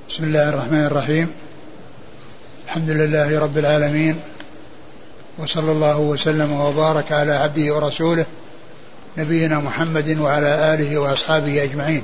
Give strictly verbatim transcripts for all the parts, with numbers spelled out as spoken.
بسم الله الرحمن الرحيم. الحمد لله رب العالمين، وصلى الله وسلم وبارك على عبده ورسوله نبينا محمد وعلى آله وأصحابه أجمعين.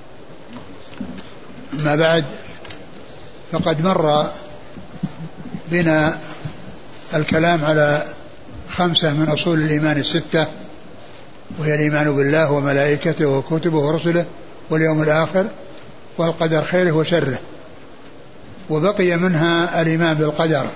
أما بعد، فقد مر بنا الكلام على خمسة من أصول الإيمان الستة، وهي الإيمان بالله وملائكته وكتبه ورسله واليوم الآخر والقدر خيره وشره، وبقي منها الإيمان بالقدر.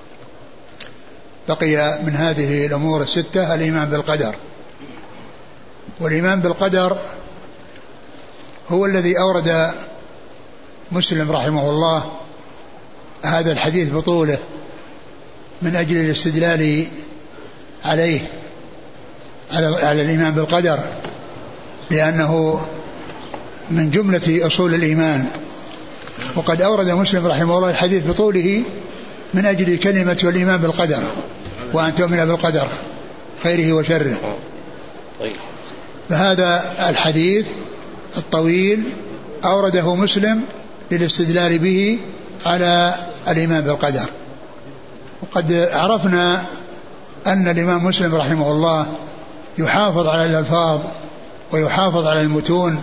بقي من هذه الأمور الستة الإيمان بالقدر. والإيمان بالقدر هو الذي أورد مسلم رحمه الله هذا الحديث بطوله من أجل الاستدلال عليه على الإيمان بالقدر، لأنه من جملة أصول الإيمان. وقد أورد مسلم رحمه الله الحديث بطوله من أجل كلمة والإيمان بالقدر، وأن تؤمن بالقدر خيره وشره. فهذا الحديث الطويل أورده مسلم للاستدلال به على الإيمان بالقدر. وقد عرفنا أن الإمام مسلم رحمه الله يحافظ على الألفاظ ويحافظ على المتون،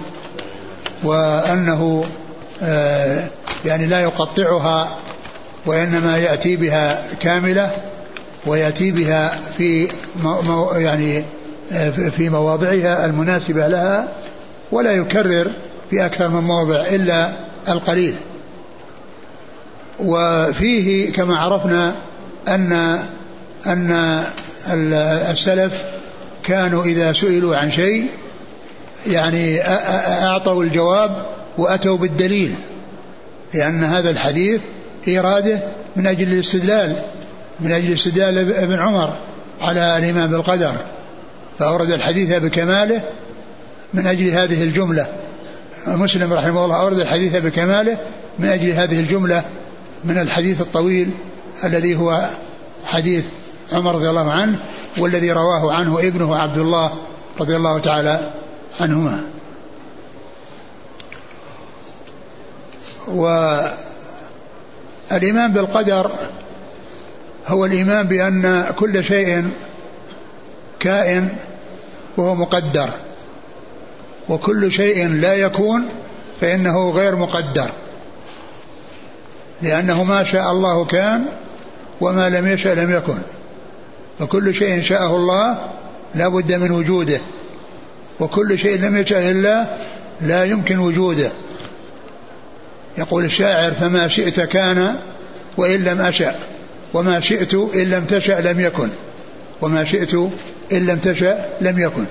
وأنه آه يعني لا يقطعها، وإنما يأتي بها كاملة، ويأتي بها في مو يعني في مواضعها المناسبة لها، ولا يكرر في أكثر من موضع إلا القليل. وفيه كما عرفنا أن أن السلف كانوا إذا سئلوا عن شيء يعني أعطوا الجواب وأتوا بالدليل، لأن هذا الحديث إراده من أجل الاستدلال من أجل استدلال ابن عمر على الإيمان بالقدر، فأورد الحديث بكماله من أجل هذه الجملة. مسلم رحمه الله أورد الحديث بكماله من أجل هذه الجملة من الحديث الطويل الذي هو حديث عمر رضي الله عنه، والذي رواه عنه ابنه عبد الله رضي الله تعالى عنهما. والإيمان بالقدر هو الإيمان بأن كل شيء كائن وهو مقدر، وكل شيء لا يكون فإنه غير مقدر، لأنه ما شاء الله كان وما لم يشاء لم يكن، فكل شيء شاءه الله لا بد من وجوده، وكل شيء لم يشاء الله لا يمكن وجوده. يقول الشاعر: فما شئت كان وإن لم أشأ، وما شئت إن لم تشأ لم يكن، وما شئت إن لم تشأ لم يكن.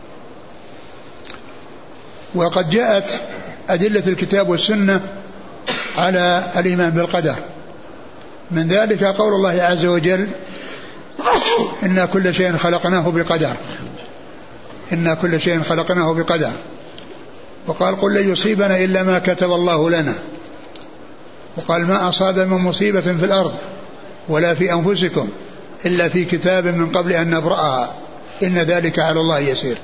وقد جاءت أدلة الكتاب والسنة على الإيمان بالقدر، من ذلك قول الله عز وجل: إنا كل شيء خلقناه بقدر إنا كل شيء خلقناه بقدر. وقال: قل لن يصيبنا إلا ما كتب الله لنا. وقال: ما أصاب من مصيبة في الأرض ولا في أنفسكم إلا في كتاب من قبل أن نبرأها إن ذلك على الله يسير.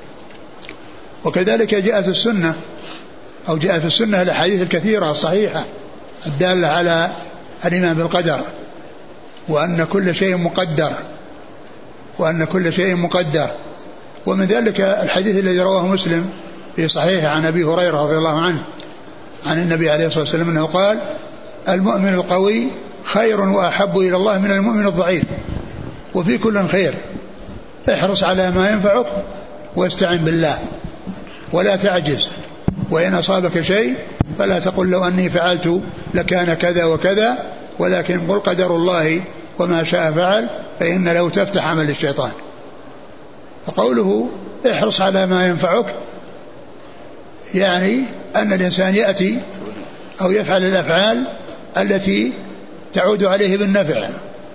وكذلك جاءت السنة أو جاء في السنة الأحاديث الكثيرة الصحيحة الدالة على الإيمان بالقدر، وأن كل شيء مقدر وأن كل شيء مقدر. ومن ذلك الحديث الذي رواه مسلم في صحيح عن أبي هريرة رضي الله عنه عن النبي عليه الصلاة والسلام أنه قال: المؤمن القوي خير وأحب إلى الله من المؤمن الضعيف، وفي كل خير، احرص على ما ينفعك واستعن بالله ولا تعجز، وإن أصابك شيء فلا تقل لو أني فعلت لكان كذا وكذا، ولكن قل قدر الله وما شاء فعل، فإن لو تفتح عمل الشيطان. فقوله احرص على ما ينفعك يعني أن الإنسان يأتي أو يفعل الأفعال التي تعود عليه بالنفع،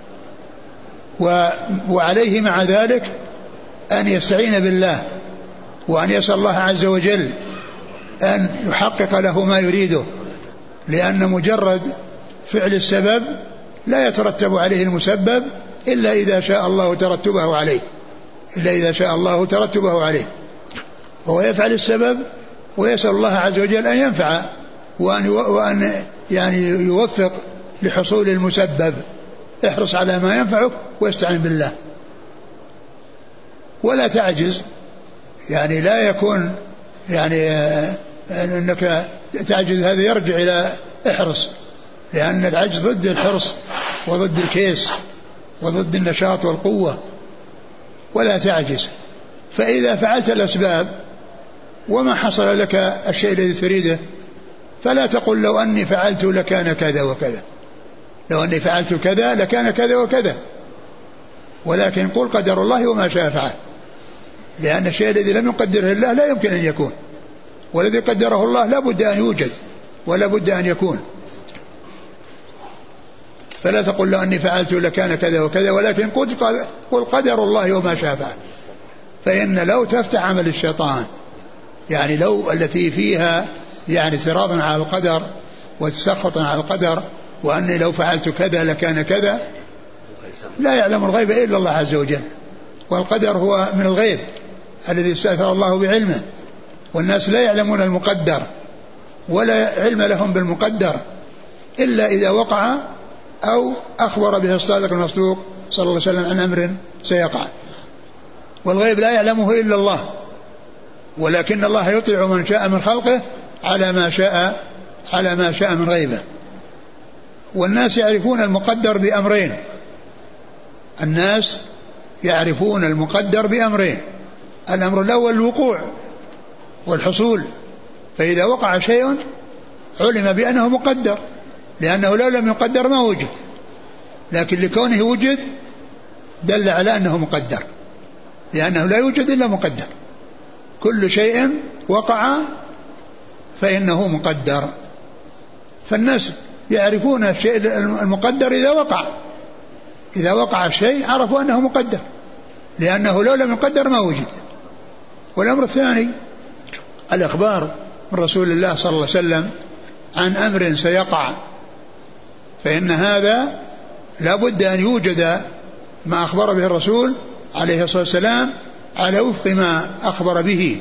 وعليه مع ذلك أن يستعين بالله، وأن يسأل الله عز وجل أن يحقق له ما يريده، لأن مجرد فعل السبب لا يترتب عليه المسبب إلا إذا شاء الله ترتبه عليه إلا إذا شاء الله ترتبه عليه وهو يفعل السبب ويسأل الله عز وجل أن ينفع وأن, وأن يعني يوفق لحصول المسبب. احرص على ما ينفعك واستعن بالله ولا تعجز. يعني لا يكون يعني أنك تعجز، هذا يرجع إلى احرص، لأن العجز ضد الحرص وضد الكيس وضد النشاط والقوة. ولا تعجز. فإذا فعلت الأسباب وما حصل لك الشيء الذي تريده فلا تقل لو أني فعلت لكان كذا وكذا، لو أني فعلت كذا لكان كذا وكذا، ولكن قل قدر الله وما شاء فعل، لأن الشيء الذي لم يقدره الله لا يمكن أن يكون، والذي قدره الله لا بد أن يوجد ولا بد أن يكون. فلا تقل لو أني فعلت لكان كذا وكذا، ولكن قل قدر الله وما شاء فعل. فإن لو تفتح عمل الشيطان، يعني لو التي فيها يعني اعتراضا على القدر وتسخطا على القدر، وأني لو فعلت كذا لكان كذا، لا يعلم الغيب إلا الله عز وجل، والقدر هو من الغيب الذي استأثر الله بعلمه، والناس لا يعلمون المقدر ولا علم لهم بالمقدر إلا إذا وقع أو أخبر به الصادق المصدوق صلى الله عليه وسلم عن أمر سيقع. والغيب لا يعلمه إلا الله، ولكن الله يطيع من شاء من خلقه على ما شاء على ما شاء من غيبه. والناس يعرفون المقدر بأمرين، الناس يعرفون المقدر بأمرين: الأمر الأول الوقوع والحصول، فإذا وقع شيء علم بأنه مقدر، لأنه لو لم يقدر ما وجد، لكن لكونه وجد دل على أنه مقدر، لأنه لا يوجد إلا مقدر. كل شيء وقع فإنه مقدر. فالناس يعرفون الشيء المقدر إذا وقع، إذا وقع الشيء عرفوا أنه مقدر، لأنه لو لم يقدر ما وجد. والأمر الثاني الإخبار من رسول الله صلى الله عليه وسلم عن أمر سيقع، فإن هذا لا بد أن يوجد ما أخبر به الرسول عليه الصلاة والسلام على وفق ما أخبر به.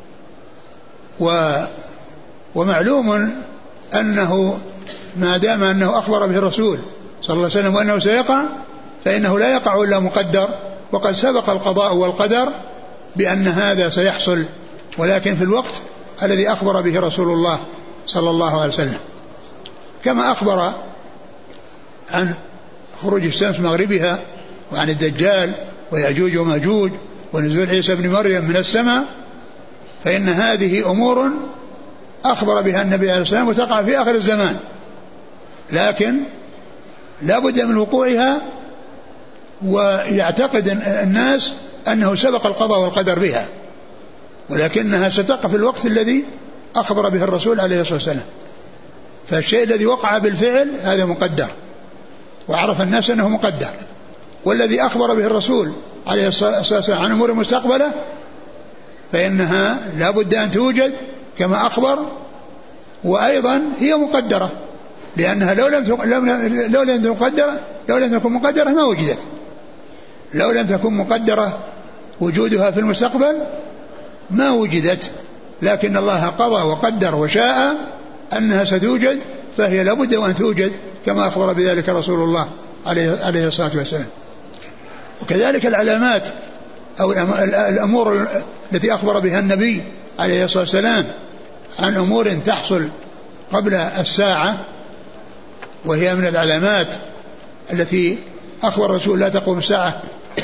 و ومعلوم أنه ما دام أنه أخبر به الرسول صلى الله عليه وسلم وأنه سيقع فإنه لا يقع إلا مقدر، وقد سبق القضاء والقدر بأن هذا سيحصل، ولكن في الوقت الذي أخبر به رسول الله صلى الله عليه وسلم، كما أخبر عن خروج الشمس مغربها وعن الدجال ويأجوج وماجوج ونزول عيسى بن مريم من السماء، فإن هذه أمور أخبر بها النبي عليه الصلاة والسلام وتقع في آخر الزمان، لكن لا بد من وقوعها، ويعتقد الناس أنه سبق القضاء والقدر بها، ولكنها ستقع في الوقت الذي أخبر به الرسول عليه الصلاة والسلام. فالشيء الذي وقع بالفعل هذا مقدر، وعرف الناس أنه مقدر، والذي أخبر به الرسول عليه الصلاة والسلام عن أمور مستقبلة فإنها لا بد أن توجد كما أخبر، وأيضا هي مقدرة، لأنها لو لم لو لم تكن مقدرة لو لم تكن مقدرة ما وجدت، لو لم تكن مقدرة وجودها في المستقبل ما وجدت، لكن الله قضى وقدر وشاء أنها ستوجد، فهي لابد وأن توجد كما أخبر بذلك رسول الله عليه الصلاة والسلام. وكذلك العلامات أو الأمور التي أخبر بها النبي عليه الصلاة والسلام عن أمور تحصل قبل الساعة، وهي من العلامات التي أخبر الرسول لا تقوم الساعة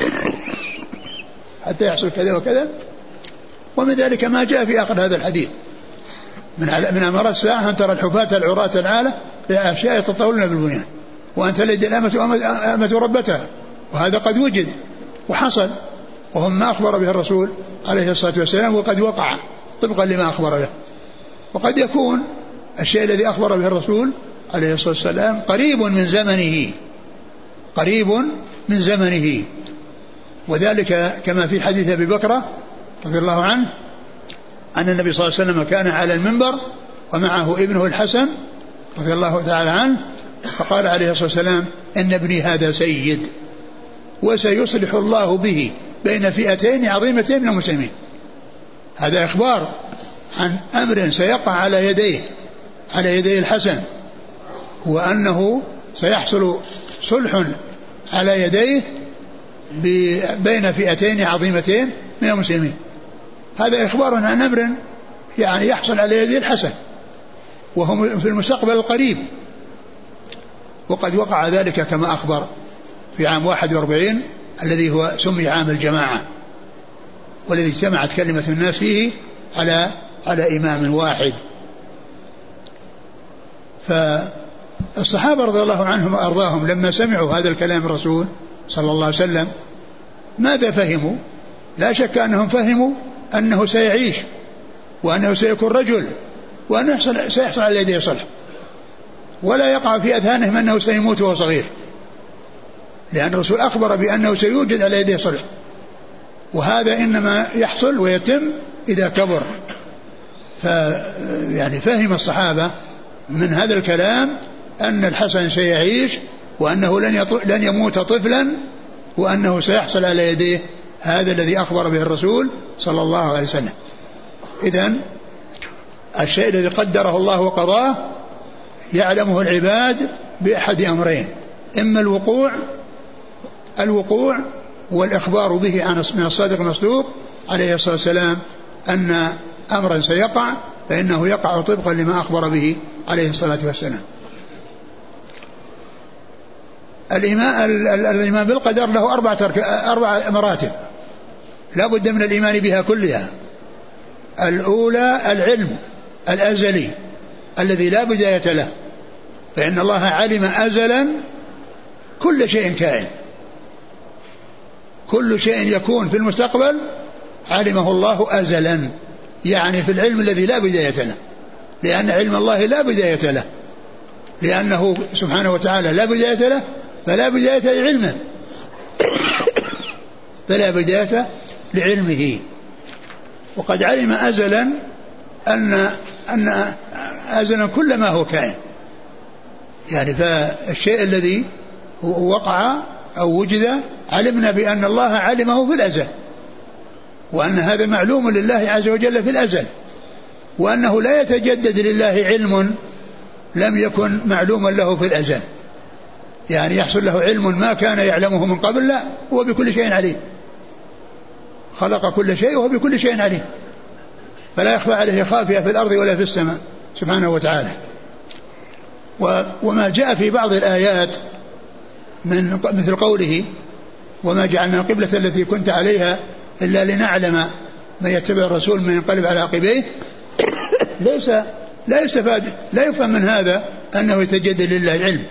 حتى يحصل كذا وكذا، ومن ذلك ما جاء في آخر هذا الحديث من من أمر الساعة أن ترى الحفاة العراة العالة لأشياء يتطاولون بالبنيان وأن تلد الأمة أمة ربتها، وهذا قد وجد وحصل، وهم ما أخبر به الرسول عليه الصلاة والسلام وقد وقع طبقا لما أخبر به. وقد يكون الشيء الذي أخبر به الرسول عليه الصلاة والسلام قريب من زمنه قريب من زمنه وذلك كما في حديث أبي بكر رضي الله عنه أن النبي صلى الله عليه وسلم كان على المنبر ومعه ابنه الحسن رضي الله تعالى عنه، فقال عليه الصلاة والسلام: إن ابني هذا سيد وسيصلح الله به بين فئتين عظيمتين من المسلمين. هذا إخبار عن أمر سيقع على يديه على يدي الحسن، وأنه سيحصل صلح على يديه بين فئتين عظيمتين من المسلمين. هذا إخبار عن أمر يعني يحصل على يدي الحسن وهم في المستقبل القريب، وقد وقع ذلك كما أخبر في عام واحد وأربعين الذي هو سمي عام الجماعة، والذي اجتمعت كلمة الناس فيه على على إمام واحد. فالصحابة رضي الله عنهم وأرضاهم لما سمعوا هذا الكلام الرسول صلى الله عليه وسلم ماذا فهموا؟ لا شك أنهم فهموا أنه سيعيش وأنه سيكون رجل وأنه سيحصل على يديه صلح، ولا يقع في أذهانهم أنه سيموت وهو صغير، لأن الرسول أخبر بأنه سيوجد على يديه صلح، وهذا إنما يحصل ويتم إذا كبر. فيعني فهم الصحابة من هذا الكلام أن الحسن سيعيش وأنه لن, لن يموت طفلا، وأنه سيحصل على يديه هذا الذي أخبر به الرسول صلى الله عليه وسلم. إذن الشيء الذي قدره الله وقضاه يعلمه العباد بأحد أمرين: إما الوقوع الوقوع والإخبار به عن من الصادق المصدوق عليه الصلاة والسلام أن أمرا سيقع فإنه يقع طبقا لما أخبر به عليه الصلاة والسلام. الإيمان بالقدر له أربعة أربع مراتب لا بد من الإيمان بها كلها. الأولى العلم الأزلي الذي لا بداية له، فإن الله علم أزلا كل شيء كائن، كل شيء يكون في المستقبل علمه الله أزلا، يعني في العلم الذي لا بداية له، لأن علم الله لا بداية له، لأنه سبحانه وتعالى لا بداية له فلا بداية لعلمه فلا بداية لعلمه. وقد علم أزلا أن أن أزلا كل ما هو كائن، يعني فالشيء الذي وقع أو وجد علمنا بأن الله علمه في الأزل، وأن هذا معلوم لله عز وجل في الأزل، وأنه لا يتجدد لله علم لم يكن معلوما له في الأزل، يعني يحصل له علم ما كان يعلمه من قبل، لا، هو بكل شيء عليم، خلق كل شيء وهو بكل شيء عليم، فلا يخفى عليه خافية في الأرض ولا في السماء سبحانه وتعالى. وما جاء في بعض الآيات من مثل قوله: وما جعلنا القبلة التي كنت عليها إلا لنعلم من يتبع الرسول من ينقلب على عقبيه، ليس لا يستفاد لا يفهم من هذا أنه يتجدد لله علم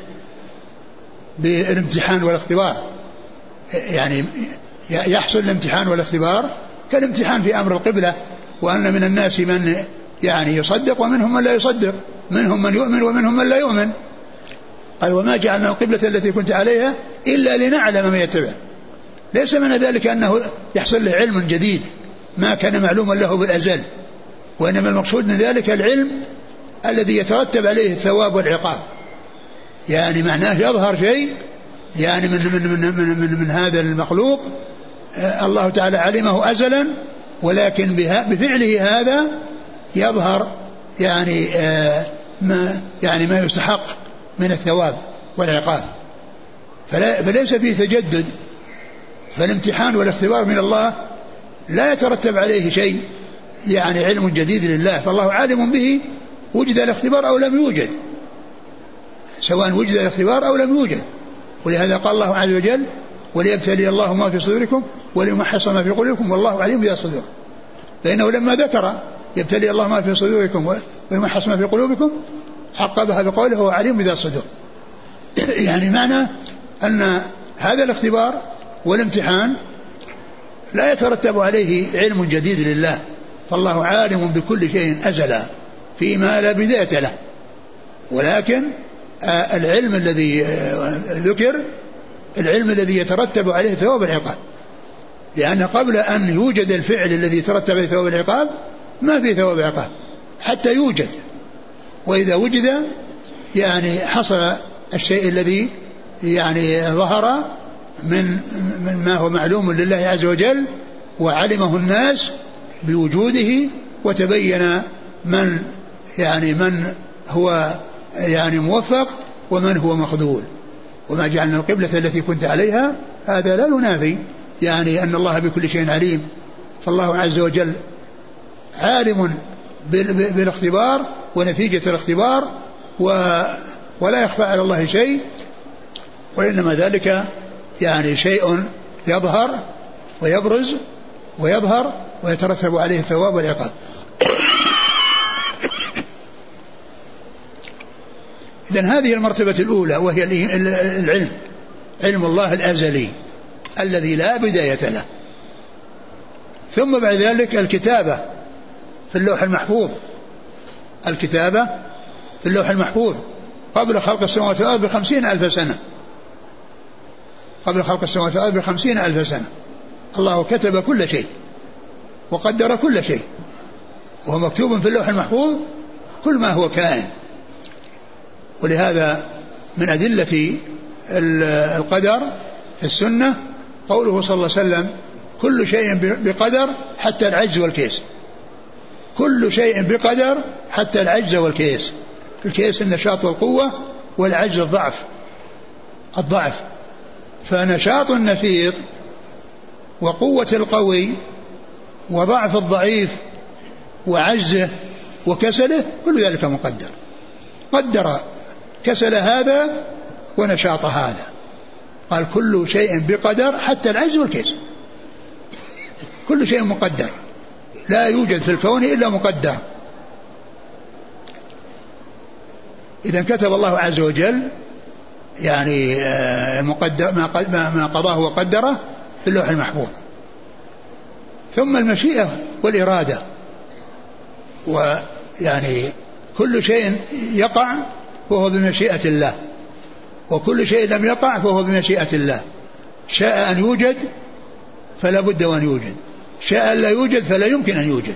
بالامتحان والاختبار، يعني يحصل الامتحان والاختبار كالامتحان في أمر القبلة، وأن من الناس من يعني يصدق ومنهم من لا يصدق، منهم من يؤمن ومنهم من لا يؤمن. قال: وما جعلنا القبلة التي كنت عليها إلا لنعلم من يتبع، ليس من ذلك أنه يحصل له علم جديد ما كان معلوما له بالأزل، وإنما المقصود من ذلك العلم الذي يترتب عليه الثواب والعقاب، يعني معناه يظهر شيء يعني من, من, من, من, من, من هذا المخلوق الله تعالى علمه أزلا، ولكن بفعله هذا يظهر يعني ما يعني ما يستحق من الثواب والعقاب، فليس فيه تجدد. فالامتحان والاختبار من الله لا يترتب عليه شيء يعني علم جديد لله، فالله عالم به وجد الاختبار أو لم يوجد، سواء وجد الاختبار أو لم يوجد. ولهذا قال الله عز وجل: وليبتلي الله ما في صدوركم وليمحص ما في قلوبكم والله عليم بذات الصدور. فإنه لما ذكر يبتلي الله ما في صدوركم ويمحص ما في قلوبكم عقبها بقوله هو عليم بذات الصدور، يعني معنى أن هذا الاختبار والامتحان لا يترتب عليه علم جديد لله، فالله عالم بكل شيء أزلا فيما لا بداية له. ولكن العلم الذي ذكر العلم الذي يترتب عليه ثواب العقاب، لأن قبل أن يوجد الفعل الذي يترتب عليه ثواب العقاب ما في ثواب عقاب حتى يوجد، وإذا وجد يعني حصل الشيء الذي يعني ظهر من من ما هو معلوم لله عز وجل وعلمه الناس بوجوده، وتبين من يعني من هو يعني موفق ومن هو مخذول. وما جعلنا القبلة التي كنت عليها هذا لا ينافي يعني أن الله بكل شيء عليم. فالله عز وجل عالم بالاختبار ونتيجة الاختبار ولا يخفى على الله شيء، وإنما ذلك يعني شيء يظهر ويبرز ويظهر ويترتب عليه الثواب والعقاب. إذن هذه المرتبة الأولى وهي العلم، علم الله الأزلي الذي لا بداية له. ثم بعد ذلك الكتابة في اللوح المحفوظ، الكتابة في اللوح المحفوظ قبل خلق السماوات والأرض بخمسين ألف سنة، قبل خلق السماوات والأرض بخمسين ألف سنة الله كتب كل شيء وقدر كل شيء، وهو مكتوب في اللوح المحفوظ كل ما هو كائن. ولهذا من أدلة القدر في السنة قوله صلى الله عليه وسلم كل شيء بقدر حتى العجز والكيس، كل شيء بقدر حتى العجز والكيس. الكيس النشاط والقوة، والعجز الضعف الضعف فنشاط النشيط وقوة القوي وضعف الضعيف وعجزه وكسله كل ذلك مقدر. قدر كسل هذا ونشاط هذا، قال كل شيء بقدر حتى العجز والكسل، كل شيء مقدر، لا يوجد في الكون إلا مقدر. إذا كتب الله عز وجل يعني مقدر ما قضاه وقدره في اللوح المحفوظ. ثم المشيئة والإرادة، ويعني كل شيء يقع فهو بمشيئة الله، وكل شيء لم يقع فهو بمشيئة الله. شاء أن يوجد فلا بد وأن يوجد، شاء أن لا يوجد فلا يمكن أن يوجد.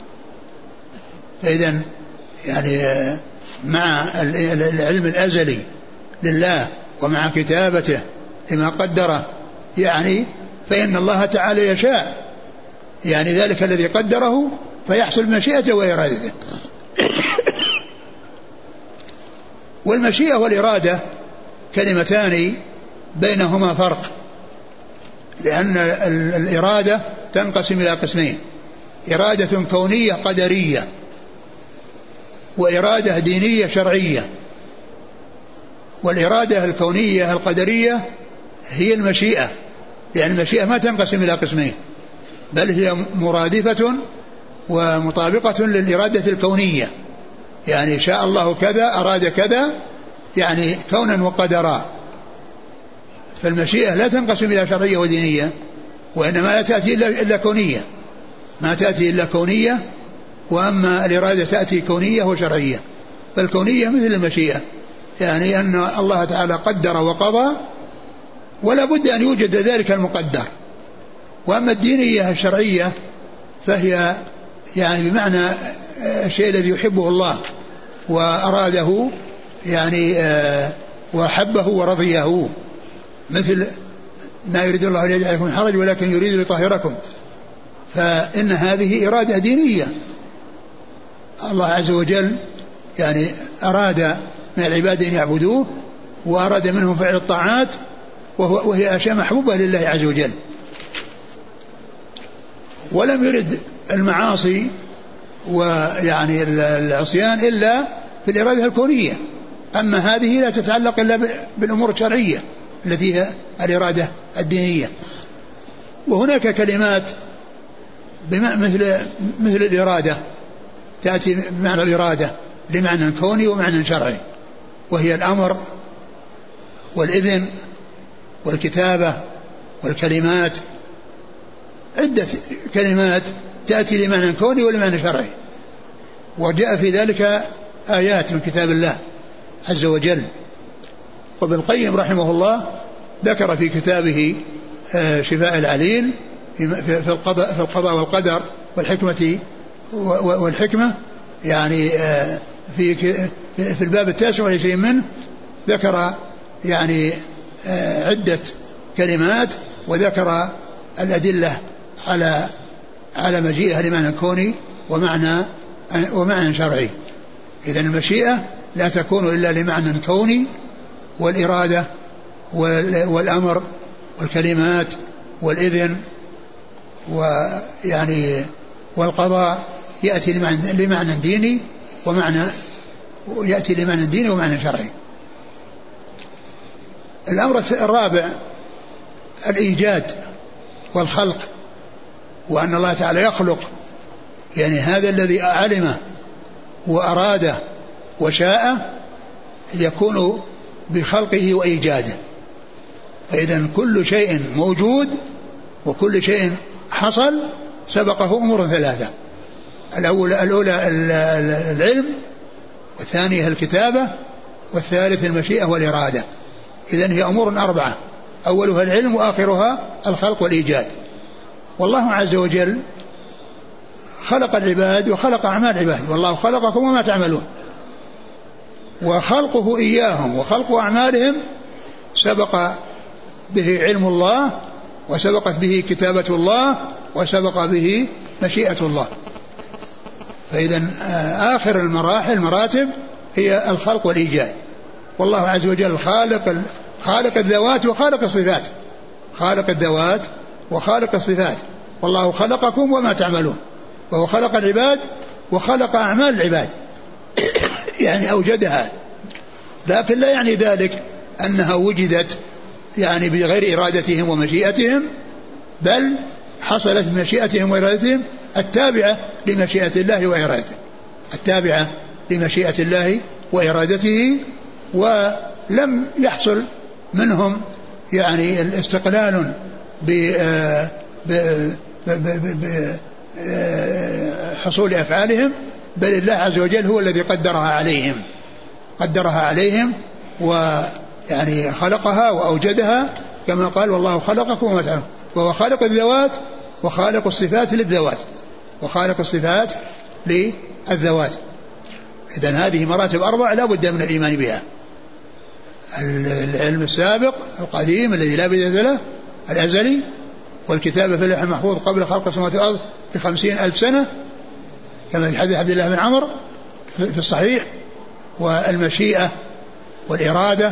فإذن يعني مع العلم الأزلي لله ومع كتابته لما قدره يعني فإن الله تعالى يشاء يعني ذلك الذي قدره فيحصل مشيئته وإرادته. والمشيئة والإرادة كلمتان بينهما فرق، لأن الإرادة تنقسم إلى قسمين: إرادة كونية قدرية، وإرادة دينية شرعية. والإرادة الكونية القدرية هي المشيئة، لأن المشيئة ما تنقسم إلى قسمين، بل هي مرادفة ومطابقة للإرادة الكونية، يعني شاء الله كذا أراد كذا يعني كونا وقدرا. فالمشيئة لا تنقسم إلى شرعية ودينية، وإنما لا تأتي إلا كونية، ما تأتي إلا كونية. وأما الإرادة تأتي كونية وشرعية. فالكونية مثل المشيئة، يعني أن الله تعالى قدر وقضى ولا بد أن يوجد ذلك المقدر. وأما الدينية الشرعية فهي يعني بمعنى الشيء الذي يحبه الله وأراده يعني وحبه ورضيه، مثل ما يريد الله أن يجعلكم حرج ولكن يريد ليطهركم. فإن هذه إرادة دينية، الله عز وجل يعني أراد من العباد أن يعبدوه وأراد منهم فعل الطاعات، وهي أشياء محبوبة لله عز وجل، ولم يرد المعاصي ويعني العصيان إلا في الإرادة الكونية. أما هذه لا تتعلق إلا بالأمور الشرعية التي هي الإرادة الدينية. وهناك كلمات مثل مثل الإرادة تأتي بمعنى الإرادة لمعنى كوني ومعنى شرعي، وهي الأمر والإذن والكتابة والكلمات. عدة كلمات تأتي لمعنى كوني ولمعنى شرعي، وجاء في ذلك آيات من كتاب الله عز وجل. وابن القيم رحمه الله ذكر في كتابه شفاء العليل في القضاء في القضاء والقدر والحكمة والحكمة يعني في في الباب التاسع والعشرين منه ذكر يعني عدة كلمات، وذكر الأدلة على على مجيئها لمعنى كوني ومعنى ومعنى شرعي. إذن المشيئة لا تكون إلا لمعنى كوني، والإرادة والأمر والكلمات والإذن ويعني والقضاء يأتي لمعنى, لمعنى ديني ومعنى يأتي لمعنى ديني ومعنى شرعي. الأمر الرابع الإيجاد والخلق، وأن الله تعالى يخلق، يعني هذا الذي علمه وأراده وشاء يكون بخلقه وإيجاده. فإذا كل شيء موجود وكل شيء حصل سبقه أمور ثلاثة: الأولى, الأولى العلم، والثانية الكتابة، والثالث المشيئة والإرادة. إذن هي أمور أربعة: أولها العلم وآخرها الخلق والإيجاد. والله عز وجل خلق العباد وخلق أعمال العباد، والله خلقكم وما تعملون، وخلقه إياهم وخلق أعمالهم سبق به علم الله، وسبقت به كتابة الله، وسبق به مشيئة الله. فإذا آخر المراحل المراتب هي الخلق والإيجاد. والله عز وجل خالق خالق الذوات وخالق الصفات، خالق الذوات وخالق الصفات. والله خلقكم وما تعملون، وهو خلق العباد وخلق أعمال العباد يعني أوجدها، لكن لا يعني ذلك أنها وجدت يعني بغير إرادتهم ومشيئتهم، بل حصلت بمشيئتهم وإرادتهم التابعة لمشيئة الله وإرادته، التابعة لمشيئة الله وإرادته، ولم يحصل منهم يعني الاستقلال بحصول أفعالهم، بل الله عز وجل هو الذي قدرها عليهم قدرها عليهم ويعني خلقها وأوجدها، كما قال: والله خلقكم وما تعملون. وهو خالق الذوات وخالق الصفات للذوات وخالق الصفات للذوات. إذن هذه مراتب أربع لا بد من الإيمان بها: العلم السابق القديم الذي لا بداية له الأزلي، والكتابة في اللوح المحفوظ قبل خلق السماوات والأرض بخمسين ألف سنة كما في حديث عبد الله بن عمرو في الصحيح، والمشيئة والإرادة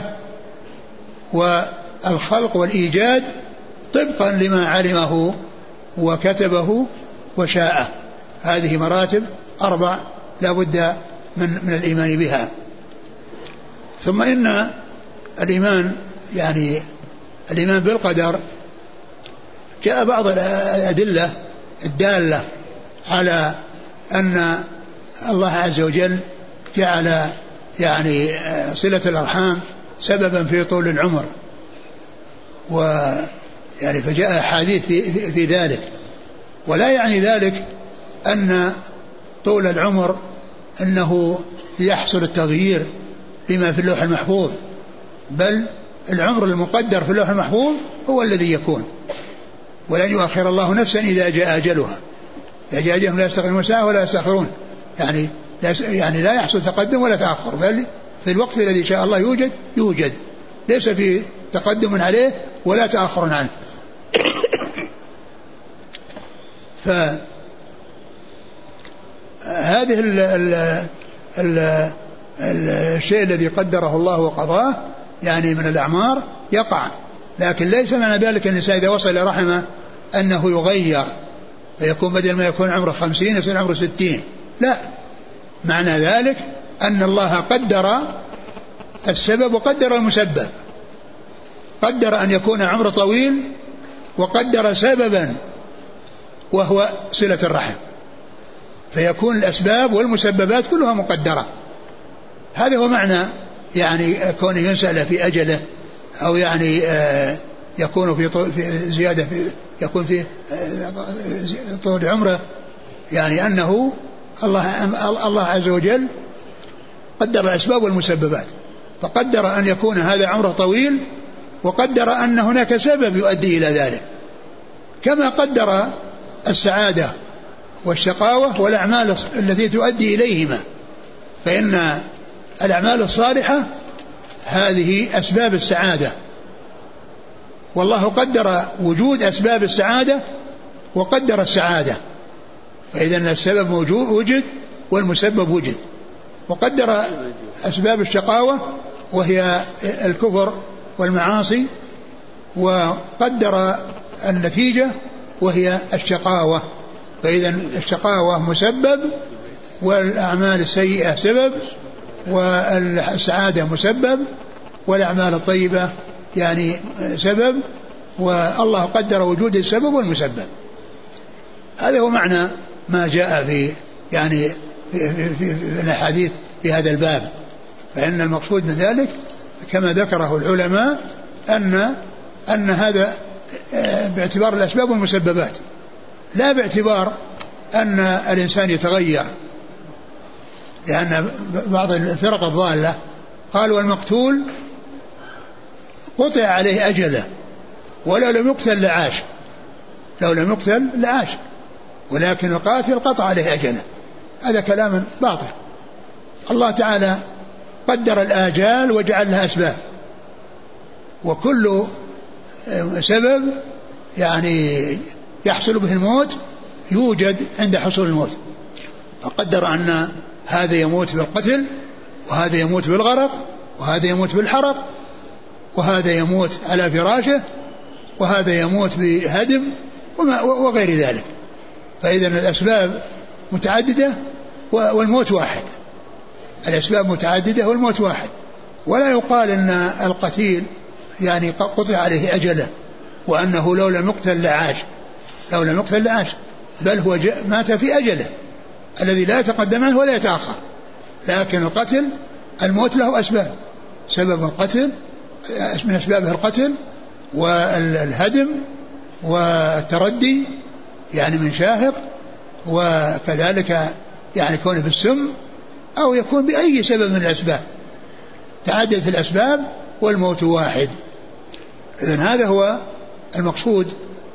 والخلق والإيجاد طبقا لما علمه وكتبه وشاءه. هذه مراتب أربع لا بد من, من الإيمان بها. ثم إن الإيمان يعني الإيمان بالقدر جاء بعض الأدلة الدالة على أن الله عز وجل جعل يعني صلة الأرحام سببا في طول العمر، ويعني فجاء حديث في, في, في ذلك، ولا يعني ذلك أن طول العمر أنه يحصل التغيير لما في اللوح المحفوظ، بل العمر المقدر في اللوح المحفوظ هو الذي يكون، ولن يؤخر الله نفسا إذا جاء أجلها، إذا جاء أجلهم لا يستقدمون ساعة ولا يستأخرون، يعني يعني لا يحصل تقدم ولا تأخر، بل في الوقت الذي شاء الله يوجد يوجد، ليس في تقدم عليه ولا تأخر عنه. فهذه ال ال ال الشيء الذي قدره الله وقضاه يعني من الأعمار يقع، لكن ليس معنى ذلك أن الإنسان إذا وصل إلى رحمه أنه يغير فيكون بدل ما يكون عمره خمسين يصير عمره ستين، لا، معنى ذلك أن الله قدر السبب وقدر المسبب، قدر أن يكون عمره طويل وقدر سببا وهو صلة الرحم، فيكون الأسباب والمسببات كلها مقدرة. هذا هو معنى يعني كونه ينسأل في أجله، أو يعني يكون في زيادة في يكون في طول عمره، يعني أنه الله الله عز وجل قدر الأسباب والمسببات، فقدر أن يكون هذا عمره طويل، وقدر أن هناك سبب يؤدي إلى ذلك، كما قدر السعادة والشقاوة والأعمال التي تؤدي إليهما، فإن الأعمال الصالحة هذه أسباب السعادة، والله قدر وجود أسباب السعادة وقدر السعادة، فإذا السبب موجود وجد والمسبب وجد، وقدر أسباب الشقاوة وهي الكفر والمعاصي، وقدر النتيجة وهي الشقاوة. فإذا الشقاوة مسبب، والأعمال السيئة سبب، والسعادة مسبب، والأعمال الطيبة يعني سبب، والله قدر وجود السبب والمسبب. هذا هو معنى ما جاء في يعني في, في, في, في الأحاديث في هذا الباب. فإن المقصود من ذلك كما ذكره العلماء أن أن هذا باعتبار الأسباب والمسببات، لا باعتبار أن الإنسان يتغير، لأن بعض الفرق الضالة قالوا المقتول قطع عليه أجله ولو لم يقتل لعاش، لو لم يقتل لعاش، ولكن القاتل قطع عليه أجله. هذا كلام باطل. الله تعالى قدر الآجال وجعل لها أسباب، وكل سبب يعني يحصل به الموت يوجد عند حصول الموت. فقدر أن هذا يموت بالقتل، وهذا يموت بالغرق، وهذا يموت بالحرق، وهذا يموت على فراشه، وهذا يموت بهدم وغير ذلك. فإذا الأسباب متعددة والموت واحد، الأسباب متعددة والموت واحد. ولا يقال أن القتيل يعني قطع عليه أجله وأنه لو لم يقتل لعاش، لو لم يقتل لعاش، بل هو مات في أجله الذي لا يتقدم عنه ولا يتأخر. لكن القتل الموت له أسباب، سبب القتل من أسبابه القتل والهدم والتردي يعني من شاهق، وكذلك يعني كونه بالسم أو يكون بأي سبب من الأسباب. تعددت الأسباب والموت واحد. إذن هذا هو المقصود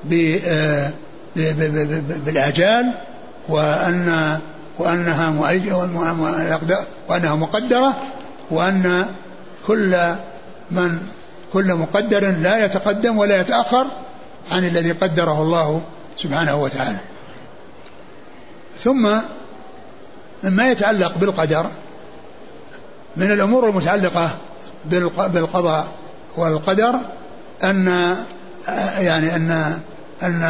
بالآجال، وأن وأنها وأنها مقدرة، وأن كل من كل مقدر لا يتقدم ولا يتأخر عن الذي قدره الله سبحانه وتعالى. ثم مما يتعلق بالقدر من الأمور المتعلقة بالقضاء والقدر أن يعني أن أن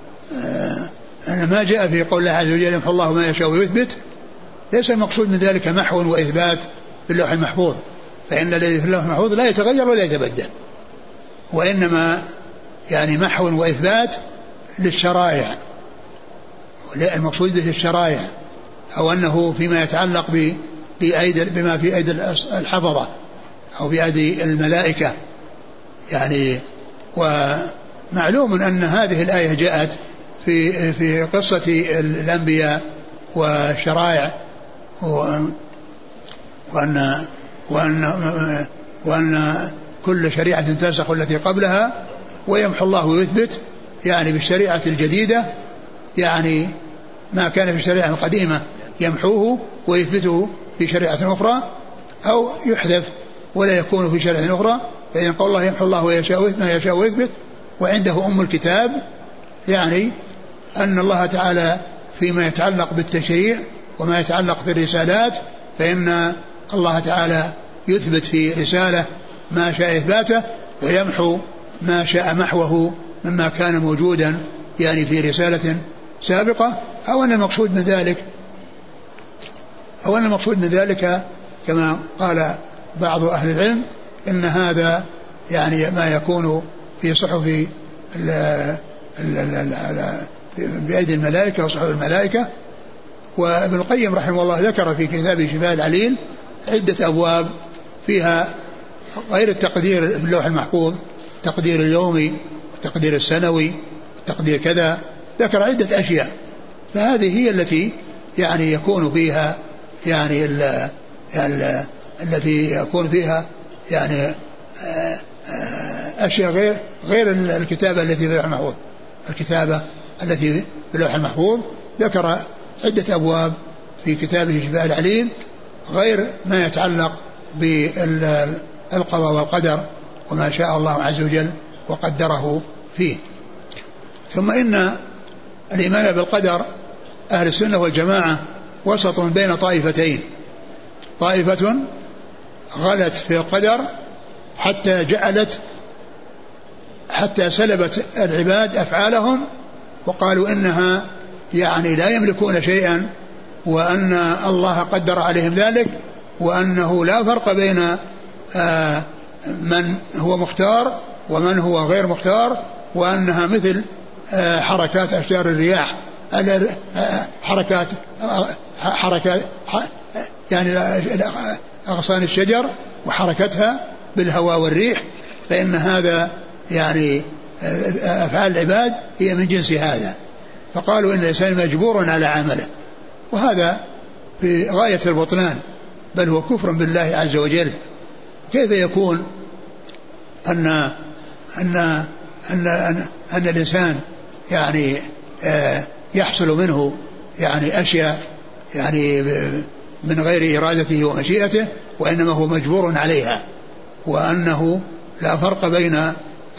أن ما جاء في قول الله عز وجل يمحو الله ما يشاء ويثبت، ليس المقصود من ذلك محو وإثبات في اللوح المحفوظ، فإن الذي في اللوح المحفوظ لا يتغير ولا يتبدل، وإنما يعني محو وإثبات للشرائع، المقصود به الشرائع، أو أنه فيما يتعلق بأيدي بما في أيدي الحفظة أو بأيدي الملائكة يعني. ومعلوم أن هذه الآية جاءت في في قصة الأنبياء والشرائع، وأن وأن وأن كل شريعة تنسخ التي قبلها ويمحو الله ويثبت، يعني بالشريعة الجديدة يعني ما كان في الشريعة القديمة يمحوه ويثبته في شريعة أخرى، أو يحذف ولا يكون في شريعة أخرى. فإن قول الله يمحو الله ما يشاء ويثبت، وعنده أم الكتاب، يعني أن الله تعالى فيما يتعلق بالتشريع وما يتعلق بالرسالات فإن الله تعالى يثبت في رسالة ما شاء إثباته، ويمحو ما شاء محوه مما كان موجودا يعني في رسالة سابقة. أو أن المقصود من ذلك أو أن المقصود من ذلك كما قال بعض أهل العلم إن هذا يعني ما يكون في صحف بأيدي الملائكة وصحف الملائكة. وابن القيم رحمه الله ذكر في كتابه شفاء العليل عدة أبواب فيها غير التقدير في اللوح المحفوظ، التقدير اليومي، التقدير السنوي، التقدير كذا، ذكر عدة أشياء. فهذه هي التي يعني يكون فيها يعني ال ال التي يكون فيها يعني أشياء غير غير الكتابة التي في اللوح المحفوظ. الكتابة التي في اللوح المحفوظ ذكر عدة أبواب في كتابه شفاء العليل غير ما يتعلق بالقضاء والقدر وما شاء الله عز وجل وقدره فيه. ثم إن الإيمان بالقدر أهل السنة والجماعة وسط بين طائفتين، طائفة غلت في القدر حتى جعلت حتى سلبت العباد أفعالهم وقالوا إنها يعني لا يملكون شيئا وأن الله قدر عليهم ذلك وأنه لا فرق بين من هو مختار ومن هو غير مختار وأنها مثل حركات أشجار الرياح حركات حركات يعني أغصان الشجر وحركتها بالهواء والريح فإن هذا يعني أفعال العباد هي من جنس هذا. فقالوا إن الإنسان مجبور على عمله وهذا في غاية البطلان بل هو كفر بالله عز وجل. كيف يكون أن أن أن أن, أن الإنسان يعني يحصل منه يعني أشياء يعني من غير إرادته ومشيئته وإنما هو مجبور عليها وأنه لا فرق بين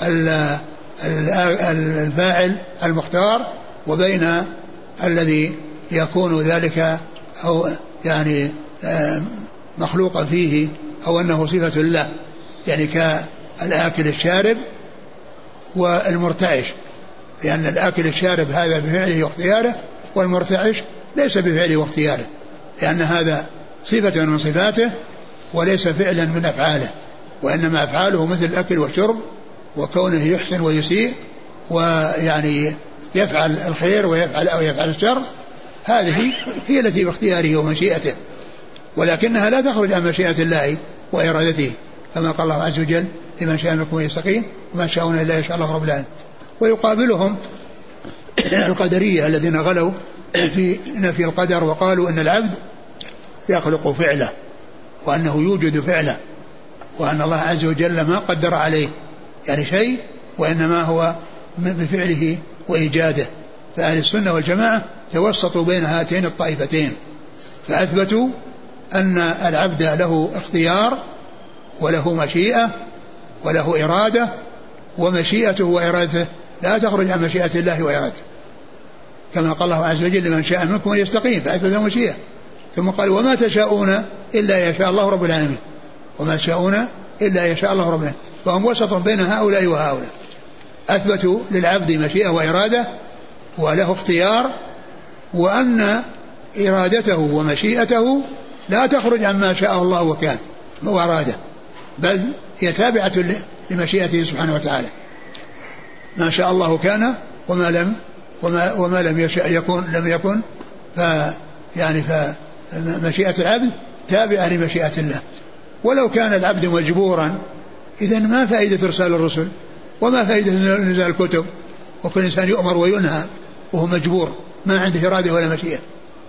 الفاعل المختار وبين الذي يكون ذلك أو يعني مخلوقا فيه أو أنه صفة الله يعني كالآكل الشارب والمرتعش لأن الآكل الشارب هذا بفعله واختياره والمرتعش ليس بفعله واختياره لأن هذا صفة من صفاته وليس فعلا من أفعاله وإنما أفعاله مثل الأكل والشرب وكونه يحسن ويسيء ويعني يفعل الخير ويفعل أو يفعل الشر هذه هي التي باختياره ومشيئته ولكنها لا تخرج عن مشيئة الله وإرادته كما قال الله عز وجل لمن شاء منكم يستقيم وما شاءون إلا يشاء الله رب العالمين. ويقابلهم القدرية الذين غلوا في نفي القدر وقالوا إن العبد يخلق فعله وأنه يوجد فعله وأن الله عز وجل ما قدر عليه يعني شيء وإنما هو بفعله وإيجاده. فأهل السنة والجماعة توسطوا بين هاتين الطائفتين فأثبتوا أن العبد له اختيار وله مشيئة وله إرادة ومشيئته وإرادته لا تخرج عن مشيئة الله وإرادته كما قال الله عز وجل لمن شاء منكم أن يستقيم فأثبتوا مشيئة ثم قال وما تشاءون إلا يشاء الله رب العالمين وما تشاءون إلا يشاء الله رب العالمين. فهم وسط بين هؤلاء وهؤلاء أثبتوا للعبد مشيئة وإرادة وله اختيار وأن إرادته ومشيئته لا تخرج عما شاء الله وكان وأراده بل هي تابعة لمشيئته سبحانه وتعالى ما شاء الله كان وما لم وما, وما لم يشاء يكون لم يكن ف يعني فمشيئة العبد تابعة لمشيئة الله. ولو كان العبد مجبورا إذن ما فائدة إرسال الرسل وما فائدة نزال الكتب وكل إنسان يؤمر وينهى وهو مجبور ما عنده إرادة ولا مشيئة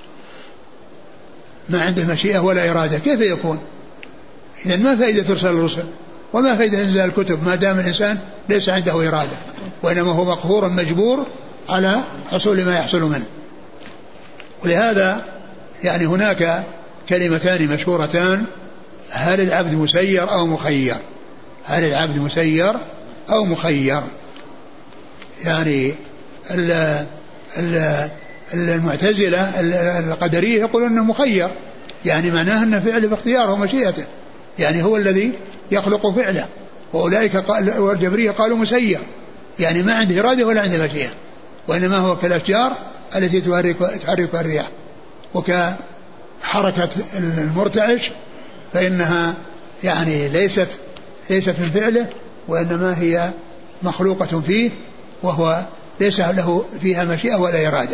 ما عنده مشيئة ولا إرادة كيف يكون؟ إذن ما فائدة إرسال الرسل وما فائدة نزال الكتب ما دام الإنسان ليس عنده إرادة وإنما هو مقهور مجبور على حصول ما يحصل منه. ولهذا يعني هناك كلمتان مشهورتان هل العبد مسير أو مخير هل العبد مسير أو مخير يعني ال ال المعتزلة القدرية يقولون أنه مخير يعني معناه أن فعله باختياره ومشيئته يعني هو الذي يخلق فعله وأولئك قال والجبرية قالوا مسير يعني ما عنده إرادة ولا عنده مشيئة وإنما هو كالأشجار التي تحرك الرياح وكحركة المرتعش فإنها يعني ليست ليست من فعله وإنما هي مخلوقة فيه وهو ليس له فيها مشيئة ولا إرادة.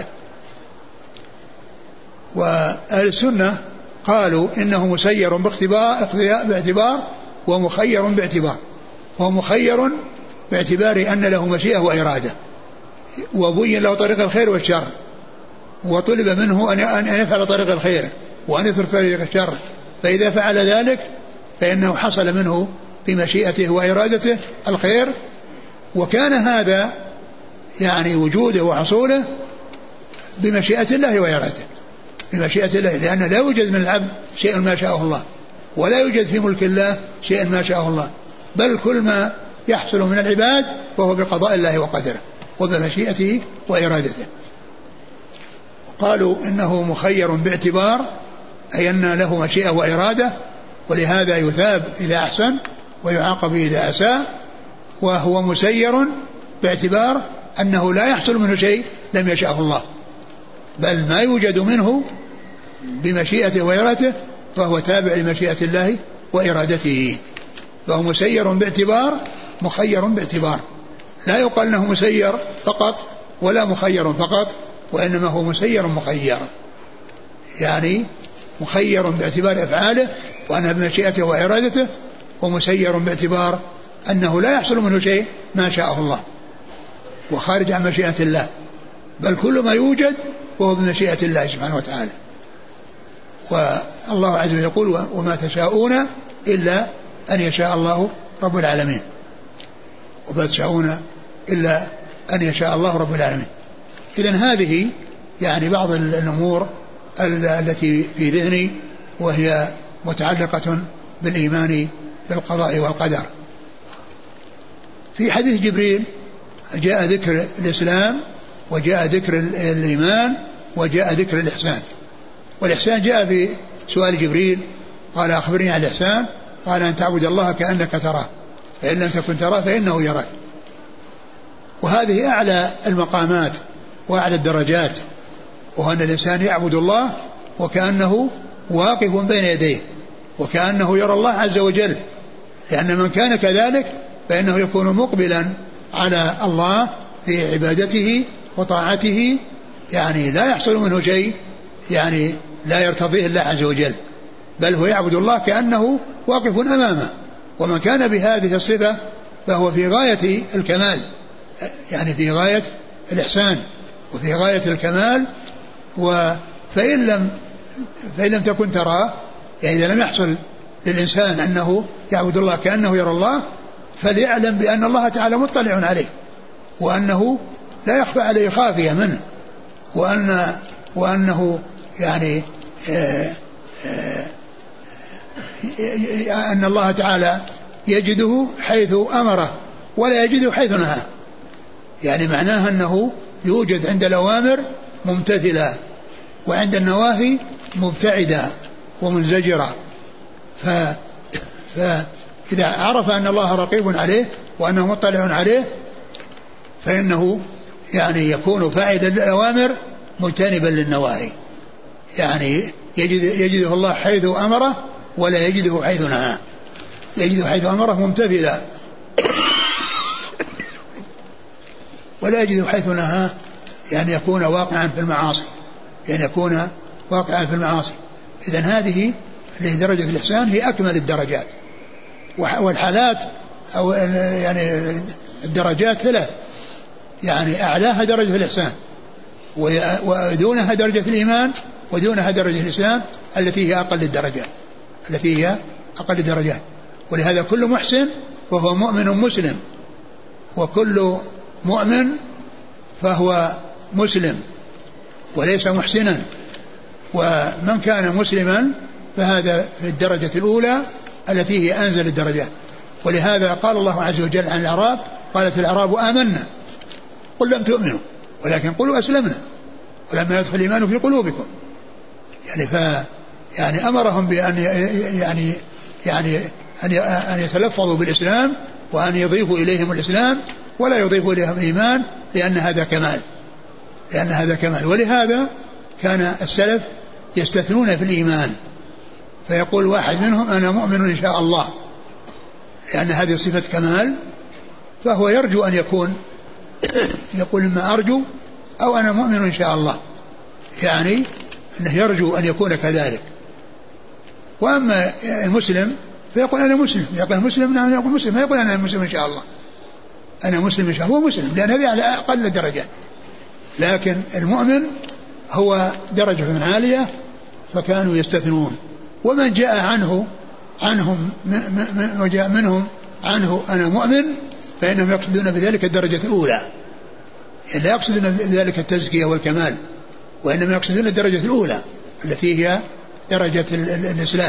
وأهل السنة قالوا إنه مسير باختبار باعتبار ومخير باعتبار هو مخير باعتبار أن له مشيئة وإرادة وبين له طريق الخير والشر وطلب منه أن يفعل طريق الخير وأن يترك طريق الشر فإذا فعل ذلك فإنه حصل منه بمشيئته وإرادته الخير وكان هذا يعني وجوده وحصوله بمشيئة الله وإرادته بمشيئة الله لأن لا يوجد من العبد شيء ما شاءه الله ولا يوجد في ملك الله شيء ما شاءه الله بل كل ما يحصل من العباد وهو بقضاء الله وقدره وبمشيئته وإرادته. قالوا إنه مخير باعتبار أي أن له مشيئة وإرادة، ولهذا يثاب إذا أحسن ويعاقب إذا أساء، وهو مسير باعتبار أنه لا يحصل منه شيء لم يشاءه الله، بل ما يوجد منه بمشيئته وإرادته فهو تابع لمشيئة الله وإرادته، فهو مسير باعتبار مخير باعتبار، لا يقال أنه مسير فقط ولا مخير فقط، وإنما هو مسير مخير، يعني مخير باعتبار أفعاله وأنها بمشيئته وإرادته، ومسير باعتبار أنه لا يحصل منه شيء ما شاءه الله وخارج عن مشيئة الله، بل كل ما يوجد وهو بمشيئة الله سبحانه وتعالى. والله عز وجل يقول وما تشاءون إلا أن يشاء الله رب العالمين، وما تشاءون إلا أن يشاء الله رب العالمين. إذن هذه يعني بعض الأمور التي في ذهني وهي متعلقة بالإيمان بالقضاء والقدر. في حديث جبريل جاء ذكر الإسلام وجاء ذكر الإيمان وجاء ذكر الإحسان. والإحسان جاء في سؤال جبريل قال أخبرني عن الإحسان، قال أن تعبد الله كأنك تراه فإن لم تكن تراه فإنه يراك. وهذه أعلى المقامات وأعلى الدرجات، وهو أن الإنسان يعبد الله وكأنه واقف بين يديه وكأنه يرى الله عز وجل، لأن من كان كذلك فإنه يكون مقبلا على الله في عبادته وطاعته، يعني لا يحصل منه شيء يعني لا يرتضيه الله عز وجل، بل هو يعبد الله كأنه واقف أمامه. ومن كان بهذه الصفة فهو في غاية الكمال، يعني في غاية الإحسان وفي غاية الكمال. وفإن لم فإن لم تكن تراه، يعني إذا لم يحصل للإنسان أنه يعبد الله كأنه يرى الله، فليعلم بأن الله تعالى مطلع عليه، وأنه لا يخفى عليه خافية منه، وأن وأنه يعني آآ آآ أن الله تعالى يجده حيث أمره ولا يجده حيث نهاه، يعني معناها أنه يوجد عند الأوامر ممتثلا وعند النواهي مبتعدا ومنزجرا. ف... فإذا عرف أن الله رقيب عليه وأنه مطلع عليه فإنه يعني يكون فاعلا للأوامر مجتنبا للنواهي، يعني يجد يجده الله حيث أمره ولا يجده حيث نهاه، يجده حيث أمره ممتثلا ولا يجده حيث نهاه، يعني يكون واقعا في المعاصي، يعني يكون واقعا في المعاصي. إذن هذه اللي هي درجة الإحسان هي أكمل الدرجات، والحالات أو يعني الدرجات ثلاث، يعني أعلاها درجة الإحسان ودونها درجة الإيمان ودونها درجة الإسلام التي هي أقل الدرجات التي هي أقل الدرجات. ولهذا كل محسن فهو مؤمن مسلم، وكل مؤمن فهو مسلم وليس محسنا. ومن كان مسلما فهذا في الدرجة الأولى التي هي أنزل الدرجات. ولهذا قال الله عز وجل عن الأعراب قالت الأعراب آمنا قل لم تؤمنوا ولكن قلوا أسلمنا ولما يدخل الإيمان في قلوبكم، يعني ف يعني أمرهم بأن يعني يعني أن يتلفظوا بالإسلام وأن يضيفوا إليهم الإسلام ولا يضيفوا إليهم إيمان، لأن هذا كمال لأن هذا كمال. ولهذا كان السلف يستثنون في الإيمان، فيقول واحد منهم أنا مؤمن إن شاء الله، لأن هذه صفة كمال، فهو يرجو أن يكون يقول إما أرجو أو أنا مؤمن إن شاء الله، يعني أنه يرجو أن يكون كذلك. وأما المسلم فيقول أنا مسلم، يقول مسلم نعم يقول مسلم، ما يقول أنا مسلم إن شاء الله، أنا مسلم إن شاء الله، هو مسلم، لأن هذه على أقل درجات. لكن المؤمن هو درجة من عالية فكانوا يستثنون. ومن جاء عنه عنهم وجاء منهم عنه أنا مؤمن فإنهم يقصدون بذلك الدرجة الأولى، يعني لا يقصدون بذلك التزكية والكمال، وإنما يقصدون الدرجة الأولى التي هي درجة الإسلام.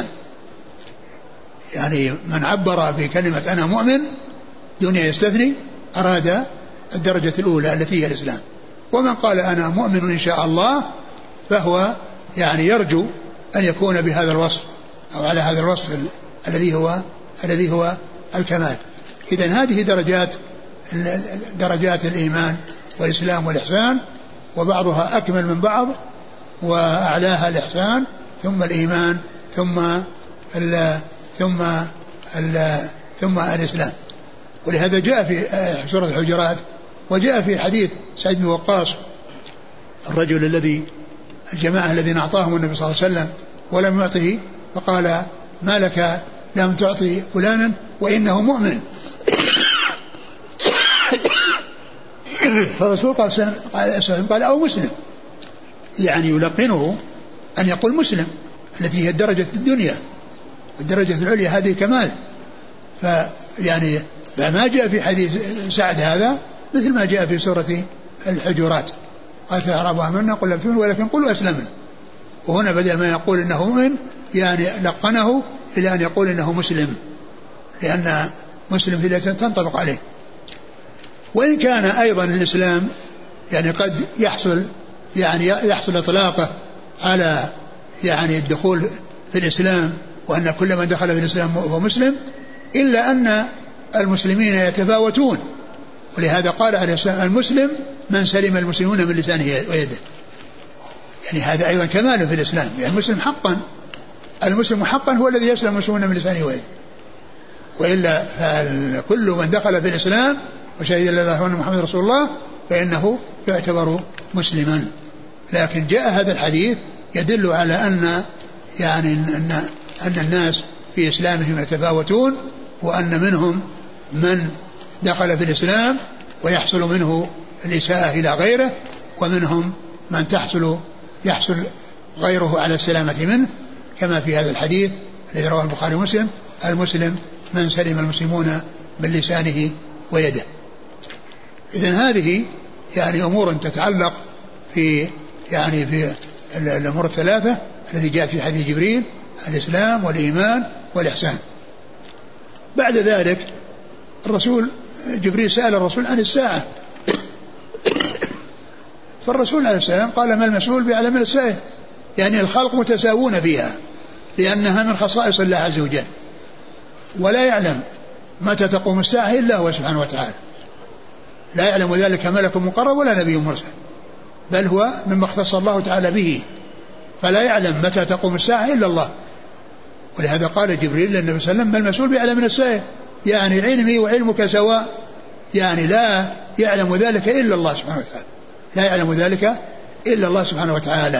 يعني من عبر بكلمة أنا مؤمن دون يستثني أراد الدرجة الأولى التي هي الإسلام. ومن قال أنا مؤمن إن شاء الله فهو يعني يرجو أن يكون بهذا الوصف أو على هذا الوصف الذي هو الذي هو الكمال. إذن هذه درجات درجات الإيمان والإسلام والإحسان، وبعضها أكمل من بعض، وأعلاها الإحسان ثم الإيمان ثم ال ثم ال ثم الإسلام. ولهذا جاء في سورة الحجرات وجاء في حديث سعيد بن وقاص الرجل الذي الجماعة الذين أعطاهم النبي صلى الله عليه وسلم ولم يعطه، فقال ما لك لم تعطي فلانا وإنه مؤمن. فالرسول قال, قال أو مسلم، يعني يلقنه أن يقول مسلم التي هي الدرجة الدنيا الدرجة العليا، هذه كمال. فيعني فما جاء في حديث سعد هذا مثل ما جاء في سورة الحجرات قالت الأعراب آمنا قل لم تؤمنوا ولكن قولوا أسلمنا. وهنا بدل ما يقول إنه مؤمن يعني لقنه إلى أن يقول إنه مسلم، لأن مسلم في تنطبق عليه. وإن كان أيضا الإسلام يعني قد يحصل يعني يحصل إطلاقه على يعني الدخول في الإسلام، وأن كل من دخل في الإسلام هو مسلم، إلا أن المسلمين يتفاوتون. ولهذا قال عليه الصلاة المسلم من سلم المسلمون من لسانه ويده، يعني هذا أيضا كمال في الإسلام. يعني المسلم حقا المسلم حقا هو الذي يسلم المسلمون من لسانه ويده، وإلا كل من دخل في الإسلام وشهد لا إله إلا الله محمد رسول الله فإنه يعتبر مسلما. لكن جاء هذا الحديث يدل على أن يعني أن أن الناس في إسلامهم يتفاوتون، وأن منهم من دخل في الإسلام ويحصل منه الإساءة إلى غيره، ومنهم من تحصل يحصل غيره على السلامة منه، كما في هذا الحديث الذي رواه البخاري ومسلم المسلم من سلم المسلمون من لسانه ويده. إذن هذه يعني أمور تتعلق في يعني في الأمور الثلاثة التي جاء في حديث جبريل: الإسلام والإيمان والإحسان. بعد ذلك الرسول جبريل سأل الرسول عن الساعة، فالرسول عليه السلام قال: ما المسؤول بأعلم من السائل، يعني الخلق متساوون فيها، لأنها من خصائص الله عز وجل، ولا يعلم متى تقوم الساعة إلا هو سبحانه وتعالى، لا يعلم ذلك ملك مقرب ولا نبي مرسل، بل هو مما اختص الله تعالى به، فلا يعلم متى تقوم الساعة إلا الله. ولهذا قال جبريل للنبي صلى الله عليه وسلم: ما المسؤول بأعلم من السائل، يعني علمي وعلمك سواء، يعني لا يعلم ذلك إلا الله سبحانه وتعالى، لا يعلم ذلك إلا الله سبحانه وتعالى.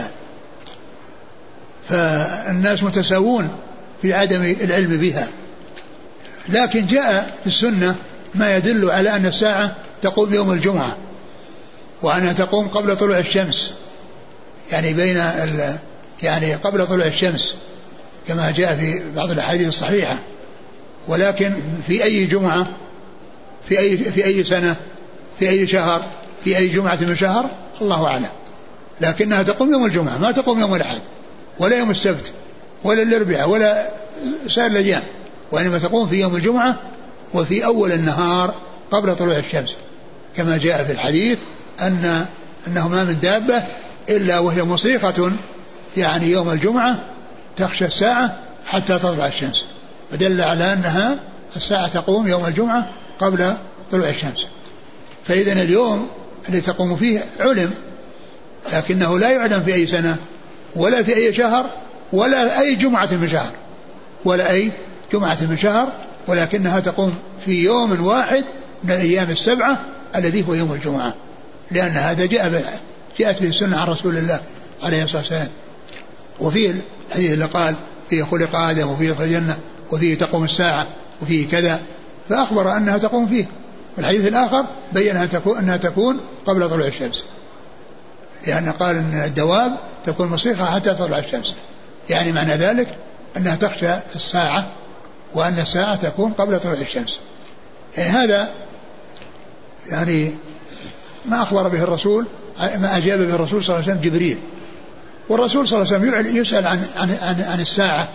فالناس متساوون في عدم العلم بها. لكن جاء في السنة ما يدل على أن الساعة تقوم يوم الجمعة، وأنها تقوم قبل طلوع الشمس، يعني بين يعني قبل طلوع الشمس كما جاء في بعض الأحاديث الصحيحة. ولكن في أي جمعة، في أي في أي سنة، في أي شهر، في أي جمعة من شهر، الله أعلم. لكنها تقوم يوم الجمعة، ما تقوم يوم الأحد ولا يوم السبت ولا الأربعاء ولا سائر الأيام، وإنما تقوم في يوم الجمعة وفي أول النهار قبل طلوع الشمس، كما جاء في الحديث أن أنه ما من دابة إلا وهي مصيقة يعني يوم الجمعة تخشى الساعة حتى تطلع الشمس، فدل على أنها الساعة تقوم يوم الجمعة قبل طلوع الشمس. فإذن اليوم الذي تقوم فيه علم، لكنه لا يعلم في أي سنة ولا في أي شهر ولا أي جمعة من شهر ولا أي جمعة من شهر، ولكنها تقوم في يوم واحد من الأيام السبعة الذي هو يوم الجمعة، لأن هذا جاء جاءت به السنة عن رسول الله عليه الصلاة والسلام. وفيه الحديث اللي قال: فيه خلق آدم وفيه يدخل الجنة وفيه تقوم الساعة وفيه كذا، فأخبر أنها تقوم فيه. والحديث الآخر بيّن أنها تكون قبل طلوع الشمس، لأن قال أن الدواب تكون مصيقة حتى تطلع الشمس، يعني معنى ذلك أنها تخشى الساعة، وأن الساعة تكون قبل طلوع الشمس. يعني هذا يعني ما أخبر به الرسول، ما أجاب به الرسول صلى الله عليه وسلم جبريل. والرسول صلى الله عليه وسلم يسأل عن, عن, عن, عن الساعة،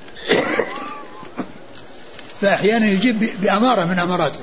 فأحيانا يجيب بأمارة من أماراته،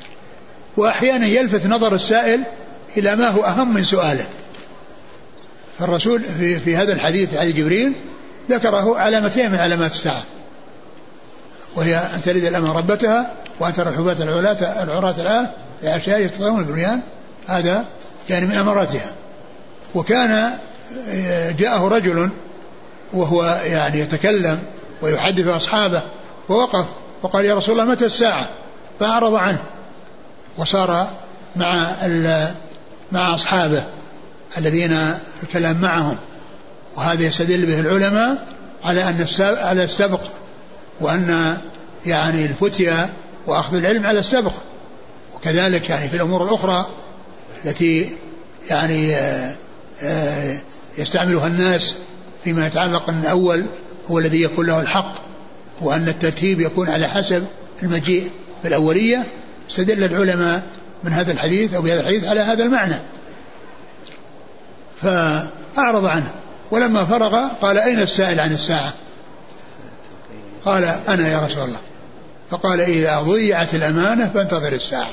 وأحيانا يلفت نظر السائل إلى ما هو أهم من سؤاله. فالرسول في, في هذا الحديث في حديث جبريل ذكره علامتين من علامات الساعة، وهي أن تلد الأمة ربتها وأن ترى الحباة العراة الآن لأشياء يتطاولون البنيان، هذا يعني من أماراتها. وكان جاءه رجل وهو يعني يتكلم ويحدث أصحابه ووقف وقال يا رسول الله متى الساعة؟ فأعرض عنه وصار مع مع أصحابه الذين الكلام معهم. وهذا يستدل به العلماء على أن على السبق، وأن يعني الفتية وأخذ العلم على السبق. وكذلك يعني في الأمور الأخرى التي يعني يستعملها الناس فيما يتعلق أن الأول هو الذي يكون له الحق، وأن الترتيب يكون على حسب المجيء في الأولية، استدل العلماء من هذا الحديث أو بهذا الحديث على هذا المعنى. فأعرض عنه، ولما فرغ قال أين السائل عن الساعة؟ قال أنا يا رسول الله. فقال إذا ضيعت الأمانة فانتظر الساعة.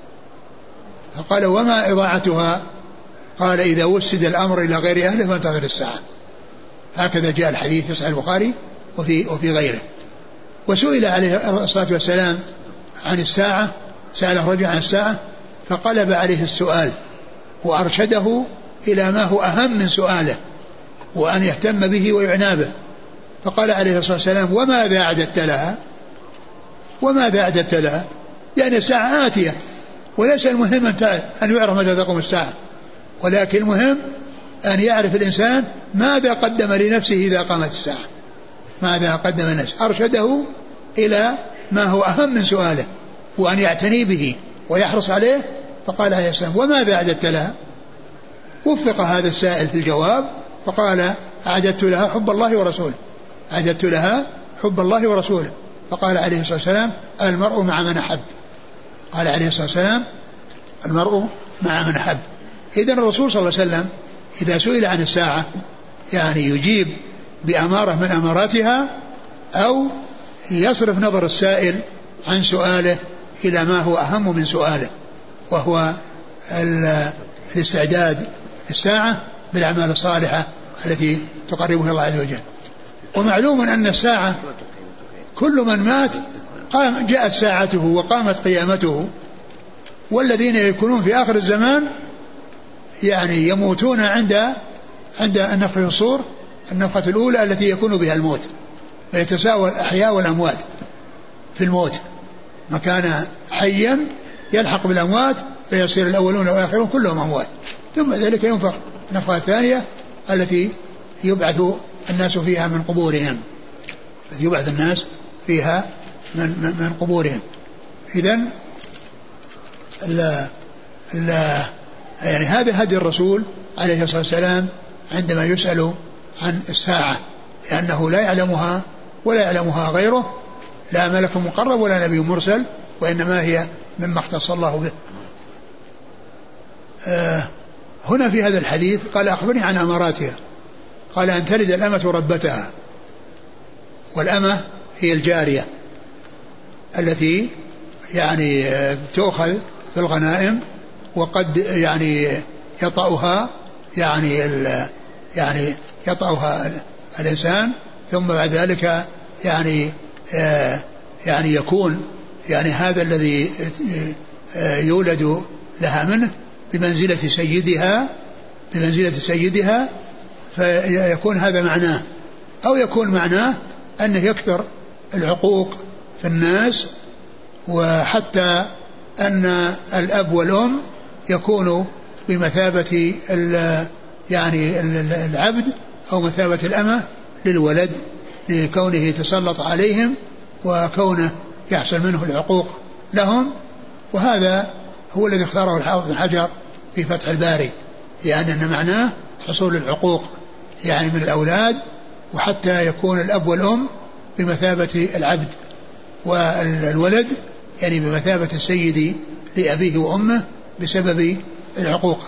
فقال وما إضاعتها؟ قال إذا وسد الأمر إلى غير أهله فانتظر الساعة. هكذا جاء الحديث في صحيح البخاري وفي, وفي غيره. وسئل عليه الصلاة والسلام عن الساعة، سأله رجل عن الساعة فقلب عليه السؤال وأرشده إلى ما هو أهم من سؤاله وأن يهتم به ويعنى به. فقال عليه الصلاة والسلام وماذا أعددت لها؟ وماذا أعددت لها؟ يعني الساعة آتية، وليس المهم أن يعرف متى تقوم الساعة، ولكن المهم أن يعرف الإنسان ماذا قدم لنفسه إذا قامت الساعة، ماذا قدم لنفسه. أرشده إلى ما هو أهم من سؤاله وأن يعتني به ويحرص عليه. فقال عليه السلام وماذا أعددت لها؟ وفق هذا السائل في الجواب فقال أعددت لها حب الله ورسوله، أعددت لها حب الله ورسوله. فقال عليه الصلاة والسلام المرء مع من أحب، قال عليه الصلاة والسلام المرء مع من أحب. إذن الرسول صلى الله عليه وسلم إذا سئل عن الساعة يعني يجيب بأمارة من أماراتها، أو يصرف نظر السائل عن سؤاله إلى ما هو أهم من سؤاله، وهو الاستعداد الساعة بالأعمال الصالحة التي تقربه إلى الله عز وجل. ومعلوم أن الساعة كل من مات قام جاءت ساعته وقامت قيامته، والذين يكونون في آخر الزمان يعني يموتون عند عند النفخ في الصور، النفخة الأولى التي يكون بها الموت، فيتساوى الأحياء والأموات في الموت، ما كان حيا يلحق بالأموات فيصير الأولون والآخرون كلهم أموات. ثم ذلك ينفخ النفخة الثانية التي يبعث الناس فيها من قبورهم، التي يبعث الناس فيها من, من, من قبورهم. إذن لا لا يعني هذا هدي الرسول عليه الصلاة والسلام عندما يسأل عن الساعة، لأنه لا يعلمها ولا يعلمها غيره، لا ملك مقرب ولا نبي مرسل، وإنما هي مما اختص الله به. آه هنا في هذا الحديث قال أخبرني عن أماراتها، قال أن تلد الأمة ربتها، والأمة هي الجارية التي يعني تؤخذ في الغنائم، وقد يعني يطأها يعني يعني يطأها الإنسان، ثم بعد ذلك يعني يعني يكون يعني هذا الذي يولد لها منه بمنزلة سيدها بمنزلة سيدها فيكون هذا معناه، أو يكون معناه أنه يكثر العقوق في الناس، وحتى أن الأب والأم يكونوا بمثابة يعني العبد أو مثابة الأمة للولد، لكونه يتسلط عليهم وكونه يحصل منه العقوق لهم. وهذا هو الذي اختاره الحافظ بن حجر في فتح الباري، يعني أن معناه حصول العقوق يعني من الأولاد، وحتى يكون الأب والأم بمثابة العبد، والولد يعني بمثابة السيد لأبيه وأمه بسبب العقوق.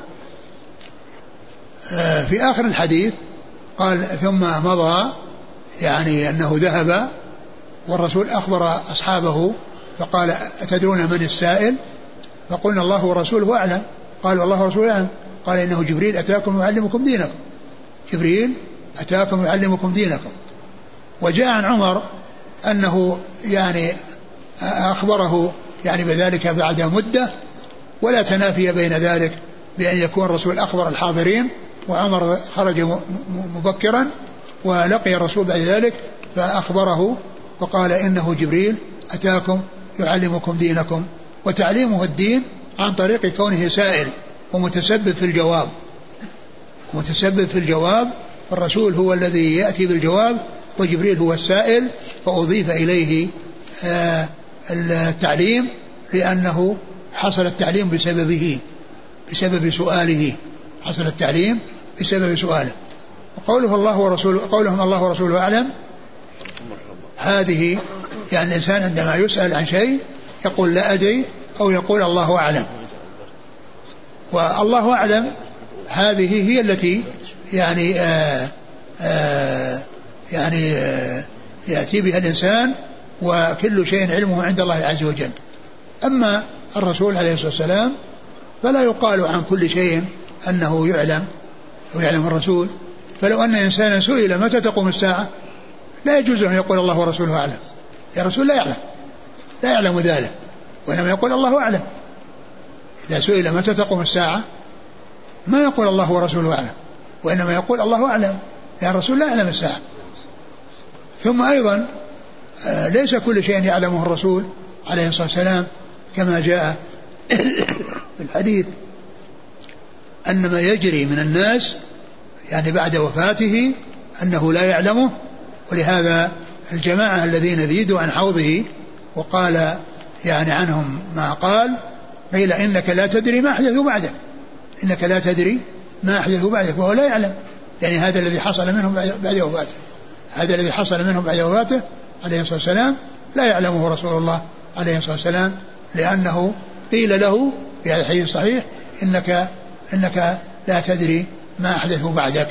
في آخر الحديث قال ثم مضى، يعني أنه ذهب والرسول أخبر أصحابه فقال أتدرون من السائل؟ فقلنا الله ورسوله أعلم. قالوا الله ورسوله أعلم. قال إنه جبريل أتاكم يعلمكم دينكم. جبريل أتاكم يعلمكم دينكم. وجاء عن عمر أنه يعني أخبره يعني بذلك بعد مدة، ولا تنافي بين ذلك بأن يكون الرسول أخبر الحاضرين وعمر خرج مبكرا ولقي الرسول بعد ذلك فأخبره وقال إنه جبريل أتاكم يعلمكم دينكم. وتعليمه الدين عن طريق كونه سائل ومتسبب في الجواب متسبب في الجواب الرسول هو الذي يأتي بالجواب وجبريل هو السائل، فأضيف إليه التعليم لأنه حصل التعليم بسببه بسبب سؤاله حصل التعليم بسبب سؤاله. وقوله الله ورسوله قولهم الله ورسوله أعلم، هذه يعني الإنسان عندما يسأل عن شيء يقول لا أدري أو يقول الله أعلم. والله أعلم هذه هي التي يعني آآ آآ يعني آآ يأتي بها الإنسان، وكل شيء علمه عند الله عز وجل. أما الرسول عليه الصلاة والسلام فلا يقال عن كل شيء أنه يعلم ويعلم الرسول. فلو أن إنسانا سئل متى تقوم الساعة لا يجوز أن يقول الله ورسوله أعلم، يا رسول لا يعلم لا يعلم ذلك، وإنما يقول الله أعلم. إذا سئل متى تقوم الساعة ما يقول الله ورسوله أعلم، وإنما يقول الله أعلم، لأن الرسول لا يعلم الساعة. ثم أيضا ليس كل شيء يعلمه الرسول عليه الصلاة والسلام كما جاء في الحديث أن ما يجري من الناس يعني بعد وفاته أنه لا يعلمه. ولهذا الجماعة الذين زيدوا عن حوضه وقال يعني عنهم ما قال، قيل إنك لا تدري ما أحدثوا بعدك إنك لا تدري ما أحدثوا بعدك وهو لا يعلم. يعني هذا الذي حصل منهم بعد وفاته هذا الذي حصل منهم بعد وفاته عليه الصلاة والسلام لا يعلمه رسول الله عليه الصلاة والسلام، لأنه قيل له في هذا الحديث الصحيح إنك, إنك لا تدري ما أحدثوا بعدك.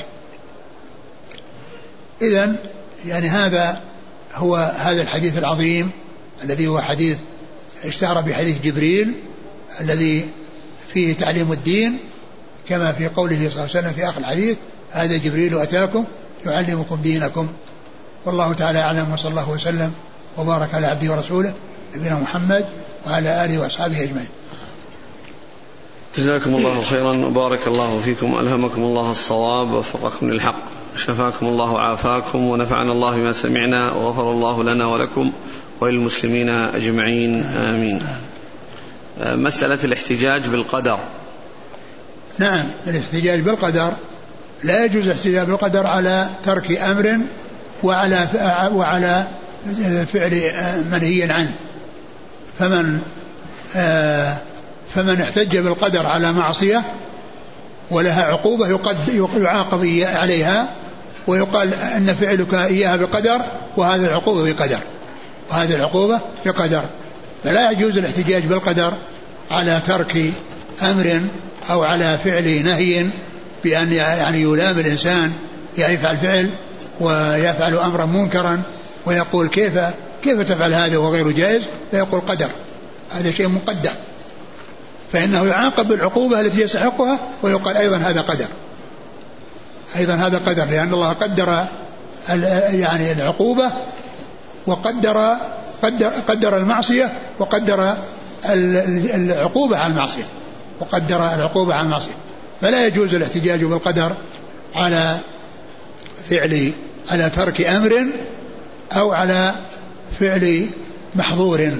إذن يعني هذا هو هذا الحديث العظيم الذي هو حديث اشتهر بحديث جبريل الذي فيه تعليم الدين، كما في قوله صلى الله عليه وسلم في آخر الحديث هذا جبريل أتاكم يعلمكم دينكم. والله تعالى أعلم، وصلى الله وسلم وبارك على عبده ورسوله نبينا محمد وعلى آله وأصحابه أجمعين. جزاكم الله خيرا وبارك الله فيكم، ألهمكم الله الصواب ووفقكم للحق، شفاكم الله وعافاكم، ونفعنا الله بما سمعنا، وغفر الله لنا ولكم وللمسلمين أجمعين، آمين. مسألة الاحتجاج بالقدر. نعم، الاحتجاج بالقدر لا يجوز الاحتجاج بالقدر على ترك أمر وعلى وعلى فعل منهي عنه. فمن فمن احتج بالقدر على معصية ولها عقوبة يعاقب عليها، ويقال أن فعلك إياها بقدر وهذا العقوبة بقدر وهذا العقوبة بقدر. فلا يجوز الاحتجاج بالقدر على ترك أمر أو على فعل نهي بأن يعني يلام الإنسان يفعل فعل ويفعل أمرا منكرا ويقول كيف كيف تفعل هذا وغير جائز، فيقول قدر، هذا شيء مقدر، فإنه يعاقب بالعقوبة التي يستحقها، ويقال أيضا هذا قدر أيضا هذا قدر لأن الله قدر يعني العقوبة وقدر قدر, قدر المعصية وقدر العقوبة على المعصية وقدر العقوبة على المعصية. فلا يجوز الاحتجاج بالقدر على فعل على ترك أمر أو على فعل محظور.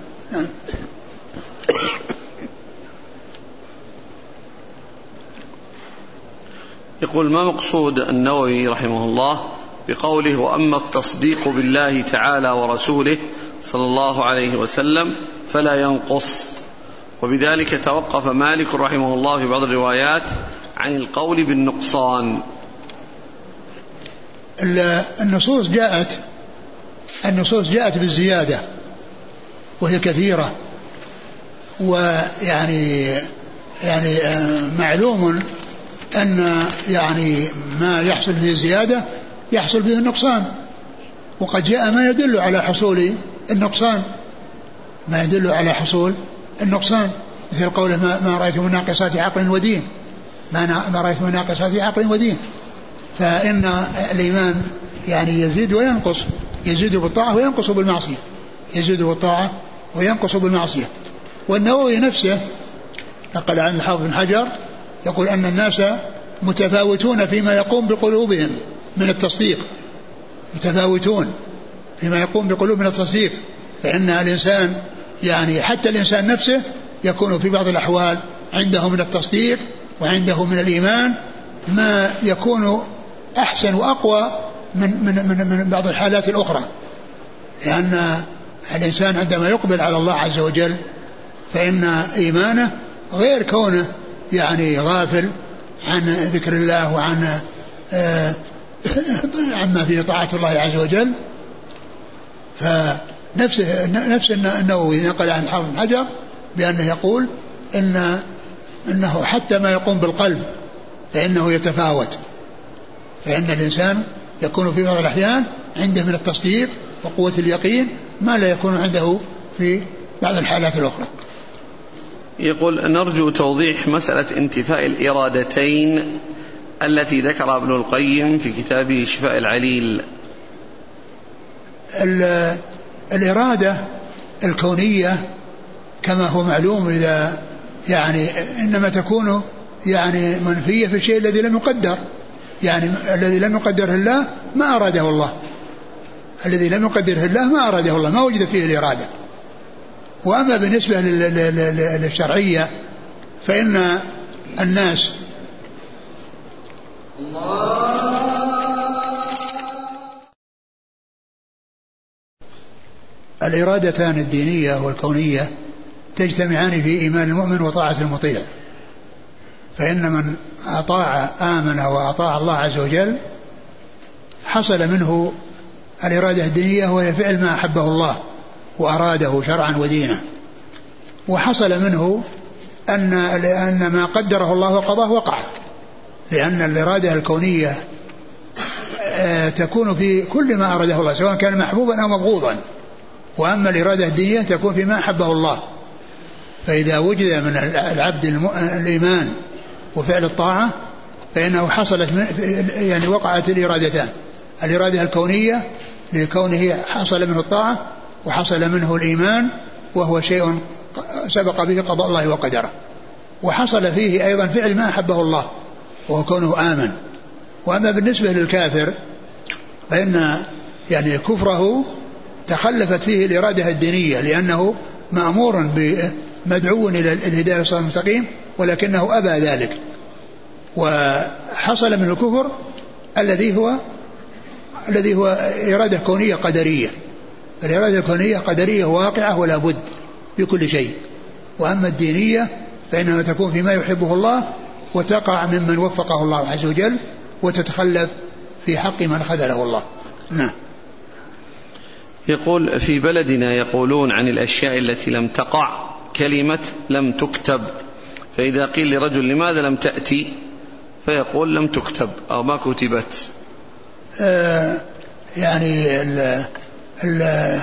يقول: ما مقصود النووي رحمه الله بقوله وأما التصديق بالله تعالى ورسوله صلى الله عليه وسلم فلا ينقص؟ وبذلك توقف مالك رحمه الله في بعض الروايات عن القول بالنقصان. النصوص جاءت النصوص جاءت بالزيادة وهي كثيرة، ويعني يعني معلوم أن يعني ما يحصل فيه الزيادة يحصل فيه النقصان، وقد جاء ما يدل على حصول النقصان ما يدل على حصول النقصان مثل قوله ما, ما رأيت من ناقصات عقل ودين ما, ما رأيت من ناقصات عقل ودين فإن الإيمان يعني يزيد وينقص، يزيد بالطاعة وينقص بالمعصية، يزيد بالطاعة وينقص بالمعصية. والنووي نفسه نقل عن الحافظ بن حجر يقول أن الناس متفاوتون فيما يقوم بقلوبهم من التصديق، متفاوتون فيما يقوم بقلوب من التصديق، فإن الإنسان يعني حتى الإنسان نفسه يكون في بعض الأحوال عنده من التصديق وعنده من الإيمان ما يكون أحسن وأقوى من, من, من, من بعض الحالات الأخرى، لأن الإنسان عندما يقبل على الله عز وجل فإن إيمانه غير كونه يعني غافل عن ذكر الله وعن آه عما فيه طاعة الله عز وجل. فنفسه نفس النووي نقل عن الحافظ بن حجر بأنه يقول إن إنه حتى ما يقوم بالقلب فإنه يتفاوت، فإن الإنسان يكون في بعض الأحيان عنده من التصديق وقوة اليقين ما لا يكون عنده في بعض الحالات الأخرى. يقول نرجو توضيح مسألة انتفاء الإرادتين التي ذكرها ابن القيم في كتابه شفاء العليل. الإرادة الكونية كما هو معلوم إذا يعني إنما تكون يعني منفية في الشيء الذي لم يقدر، يعني الذي لم يقدره الله ما أراده الله، الذي لم يقدره الله ما أراده الله، ما وجد فيه الإرادة. وأما بالنسبة للشرعية فإن الناس الإرادتان الدينية والكونية تجتمعان في إيمان المؤمن وطاعة المطيع، فإن من أطاع آمن وأطاع الله عز وجل حصل منه الإرادة الدينية وهي فعل ما أحبه الله وأراده شرعا ودينا، وحصل منه أن, أن ما قدره الله وقضاه وقع، لأن الإرادة الكونية تكون في كل ما أراده الله سواء كان محبوبا أو مبغوضا، وأما الإرادة الدينية تكون فيما أحبه الله. فإذا وجد من العبد الإيمان وفعل الطاعة فإنه حصلت يعني وقعت الإرادتان، الإرادة الكونية لكونه حصل منه الطاعة وحصل منه الإيمان وهو شيء سبق به قضاء الله وقدره، وحصل فيه أيضا فعل ما أحبه الله وهو كونه آمن. وأما بالنسبة للكافر فإن يعني كفره تخلفت فيه الإرادة الدينية لأنه مأمور بمدعو إلى الهداية والصراط المستقيم ولكنه أبى ذلك، وحصل من الكفر الذي هو الذي هو إرادة كونية قدرية. الإرادة الكونية قدرية واقعة ولا بد بكل شيء، وأما الدينية فإنها تكون فيما يحبه الله وتقع ممن وفقه الله عز وجل وتتخلف في حق من خذله الله. نعم. يقول في بلدنا يقولون عن الأشياء التي لم تقع كلمة لم تكتب، فإذا قيل لرجل لماذا لم تأتي فيقول لم تكتب أو ما كتبت. آه يعني ال ال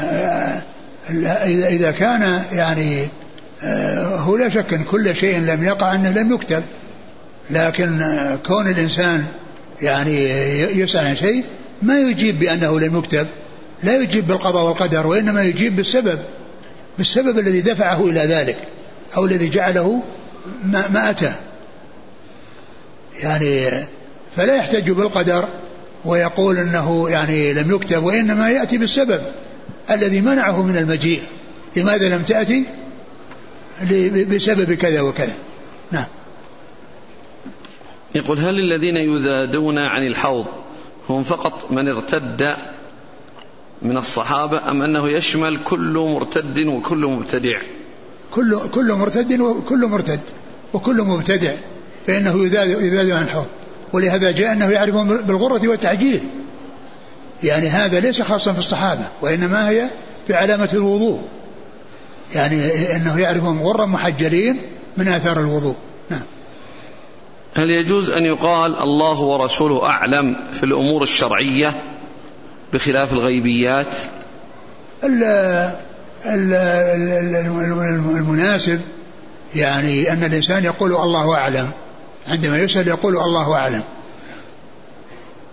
ال إذا كان يعني آه هو لا شك أن كل شيء لم يقع أنه لم يكتب، لكن آه كون الإنسان يعني يسأل عن شيء ما يجيب بأنه لم يكتب، لا يجيب بالقضاء والقدر، وإنما يجيب بالسبب، بالسبب الذي دفعه إلى ذلك أو الذي جعله ما, ما أتى. يعني فلا يحتج بالقدر ويقول أنه يعني لم يكتب، وإنما يأتي بالسبب الذي منعه من المجيء. لماذا لم تأتي؟ بسبب كذا وكذا. نعم. يقول هل الذين يذادون عن الحوض هم فقط من ارتد من الصحابة أم أنه يشمل كل مرتد وكل مبتدع؟ كل كل مرتد وكل مرتد وكل مبتدع فإنه يذاد يذاد عن الحوض، ولهذا جاء أنه يعرفون بالغرة والتعجيل، يعني هذا ليس خاصا في الصحابة وإنما هي في علامة الوضوء، يعني أنه يعرفون غرا محجلين من آثار الوضوء. نعم. هل يجوز أن يقال الله ورسوله أعلم في الأمور الشرعية بخلاف الغيبيات؟ المناسب يعني أن الإنسان يقول الله أعلم، عندما يسأل يقول الله أعلم،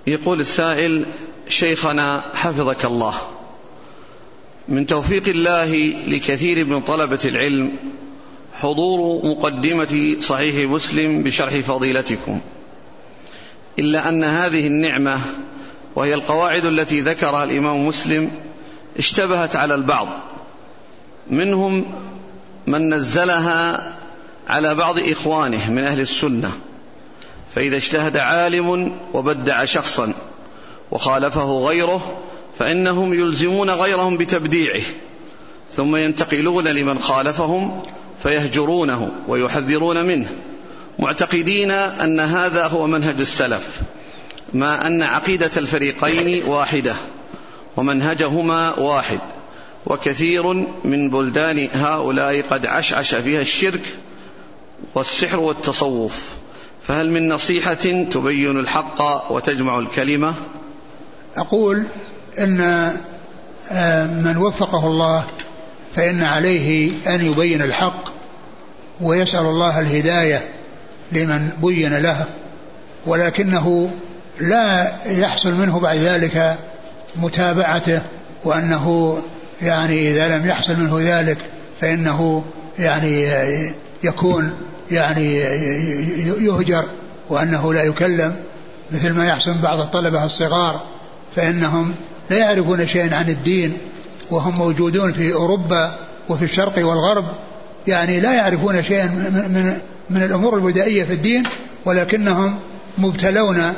يقول السائل: شيخنا حفظك الله، من توفيق الله لكثير من طلبة العلم حضور مقدمة صحيح مسلم بشرح فضيلتكم، إلا أن هذه النعمة وهي القواعد التي ذكرها الإمام مسلم اشتبهت على البعض منهم من نزلها على بعض إخوانه من أهل السنة، فإذا اجتهد عالم وبدع شخصا وخالفه غيره فإنهم يلزمون غيرهم بتبديعه، ثم ينتقلون لمن خالفهم فيهجرونه ويحذرون منه، معتقدين أن هذا هو منهج السلف، ما أن عقيدة الفريقين واحدة ومنهجهما واحد، وكثير من بلدان هؤلاء قد عشعش فيها الشرك والسحر والتصوف، فهل من نصيحة تبين الحق وتجمع الكلمة؟ أقول إن من وفقه الله فإن عليه أن يبين الحق ويسأل الله الهداية لمن بين له، ولكنه لا يحصل منه بعد ذلك متابعته، وأنه يعني إذا لم يحصل منه ذلك فإنه يعني يكون يعني يهجر وأنه لا يكلم، مثل ما يحصل بعض الطلبة الصغار فإنهم لا يعرفون شيئا عن الدين وهم موجودون في أوروبا وفي الشرق والغرب، يعني لا يعرفون شيئا من, من الأمور البدائية في الدين، ولكنهم مبتلون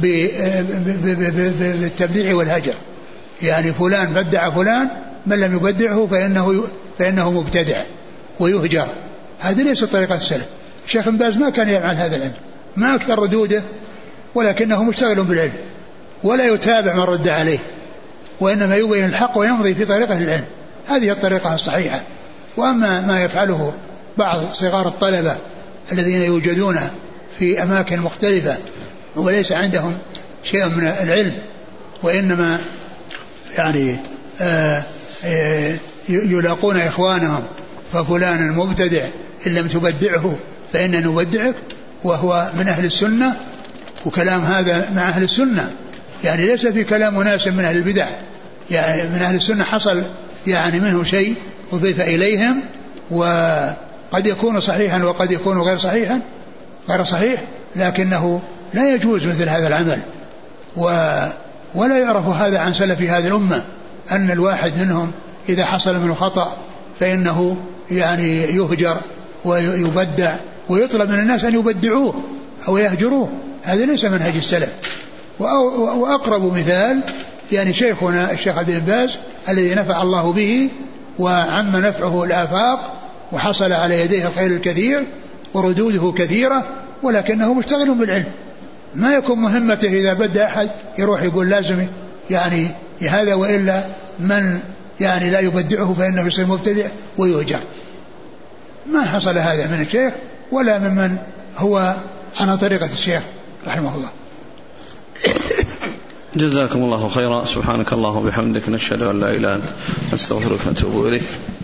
بالتبديع والهجر، يعني فلان بدع فلان، من لم يبدعه فإنه, فإنه مبتدع ويهجر. هذه ليست طريقة السلف. الشيخ بن باز ما كان يفعل هذا العلم، ما أكثر ردوده، ولكنه مشتغل بالعلم ولا يتابع من رد عليه، وإنما يبين الحق ويمضي في طريقة العلم، هذه الطريقة الصحيحة. وأما ما يفعله بعض صغار الطلبة الذين يوجدون في أماكن مختلفة وليس عندهم شيء من العلم، وإنما يعني آآ آآ يلاقون إخوانهم ففلان مبتدع إن لم تبدعه فإننا نبدعك، وهو من أهل السنة، وكلام هذا مع أهل السنة، يعني ليس في كلام ناس من أهل البدع، يعني من أهل السنة حصل يعني منه شيء أضيف إليهم، وقد يكون صحيحا وقد يكون غير صحيحا غير صحيح، لكنه لا يجوز مثل هذا العمل، ولا يعرف هذا عن سلف هذه الأمة، أن الواحد منهم إذا حصل منه خطأ فإنه يعني يهجر ويبدع ويطلب من الناس أن يبدعوه أو يهجروه، هذا ليس منهج السلف. وأقرب مثال يعني شيخنا الشيخ عبد بن باز الذي نفع الله به وعم نفعه الآفاق وحصل على يديه الخير الكثير وردوده كثيرة، ولكنه مشتغل بالعلم، ما يكون مهمته إذا بدأ أحد يروح يقول لازم يعني هذا، وإلا من يعني لا يبدعه فإنه يصير مبتدع ويهجر. ما حصل هذا من الشيخ ولا ممن هو على طريقة الشيخ رحمه الله. جزاكم الله خيرا. سبحانك اللهم وبحمدك، نشهد أن لا إله إلا أنت، نستغفرك ونتوب إليك.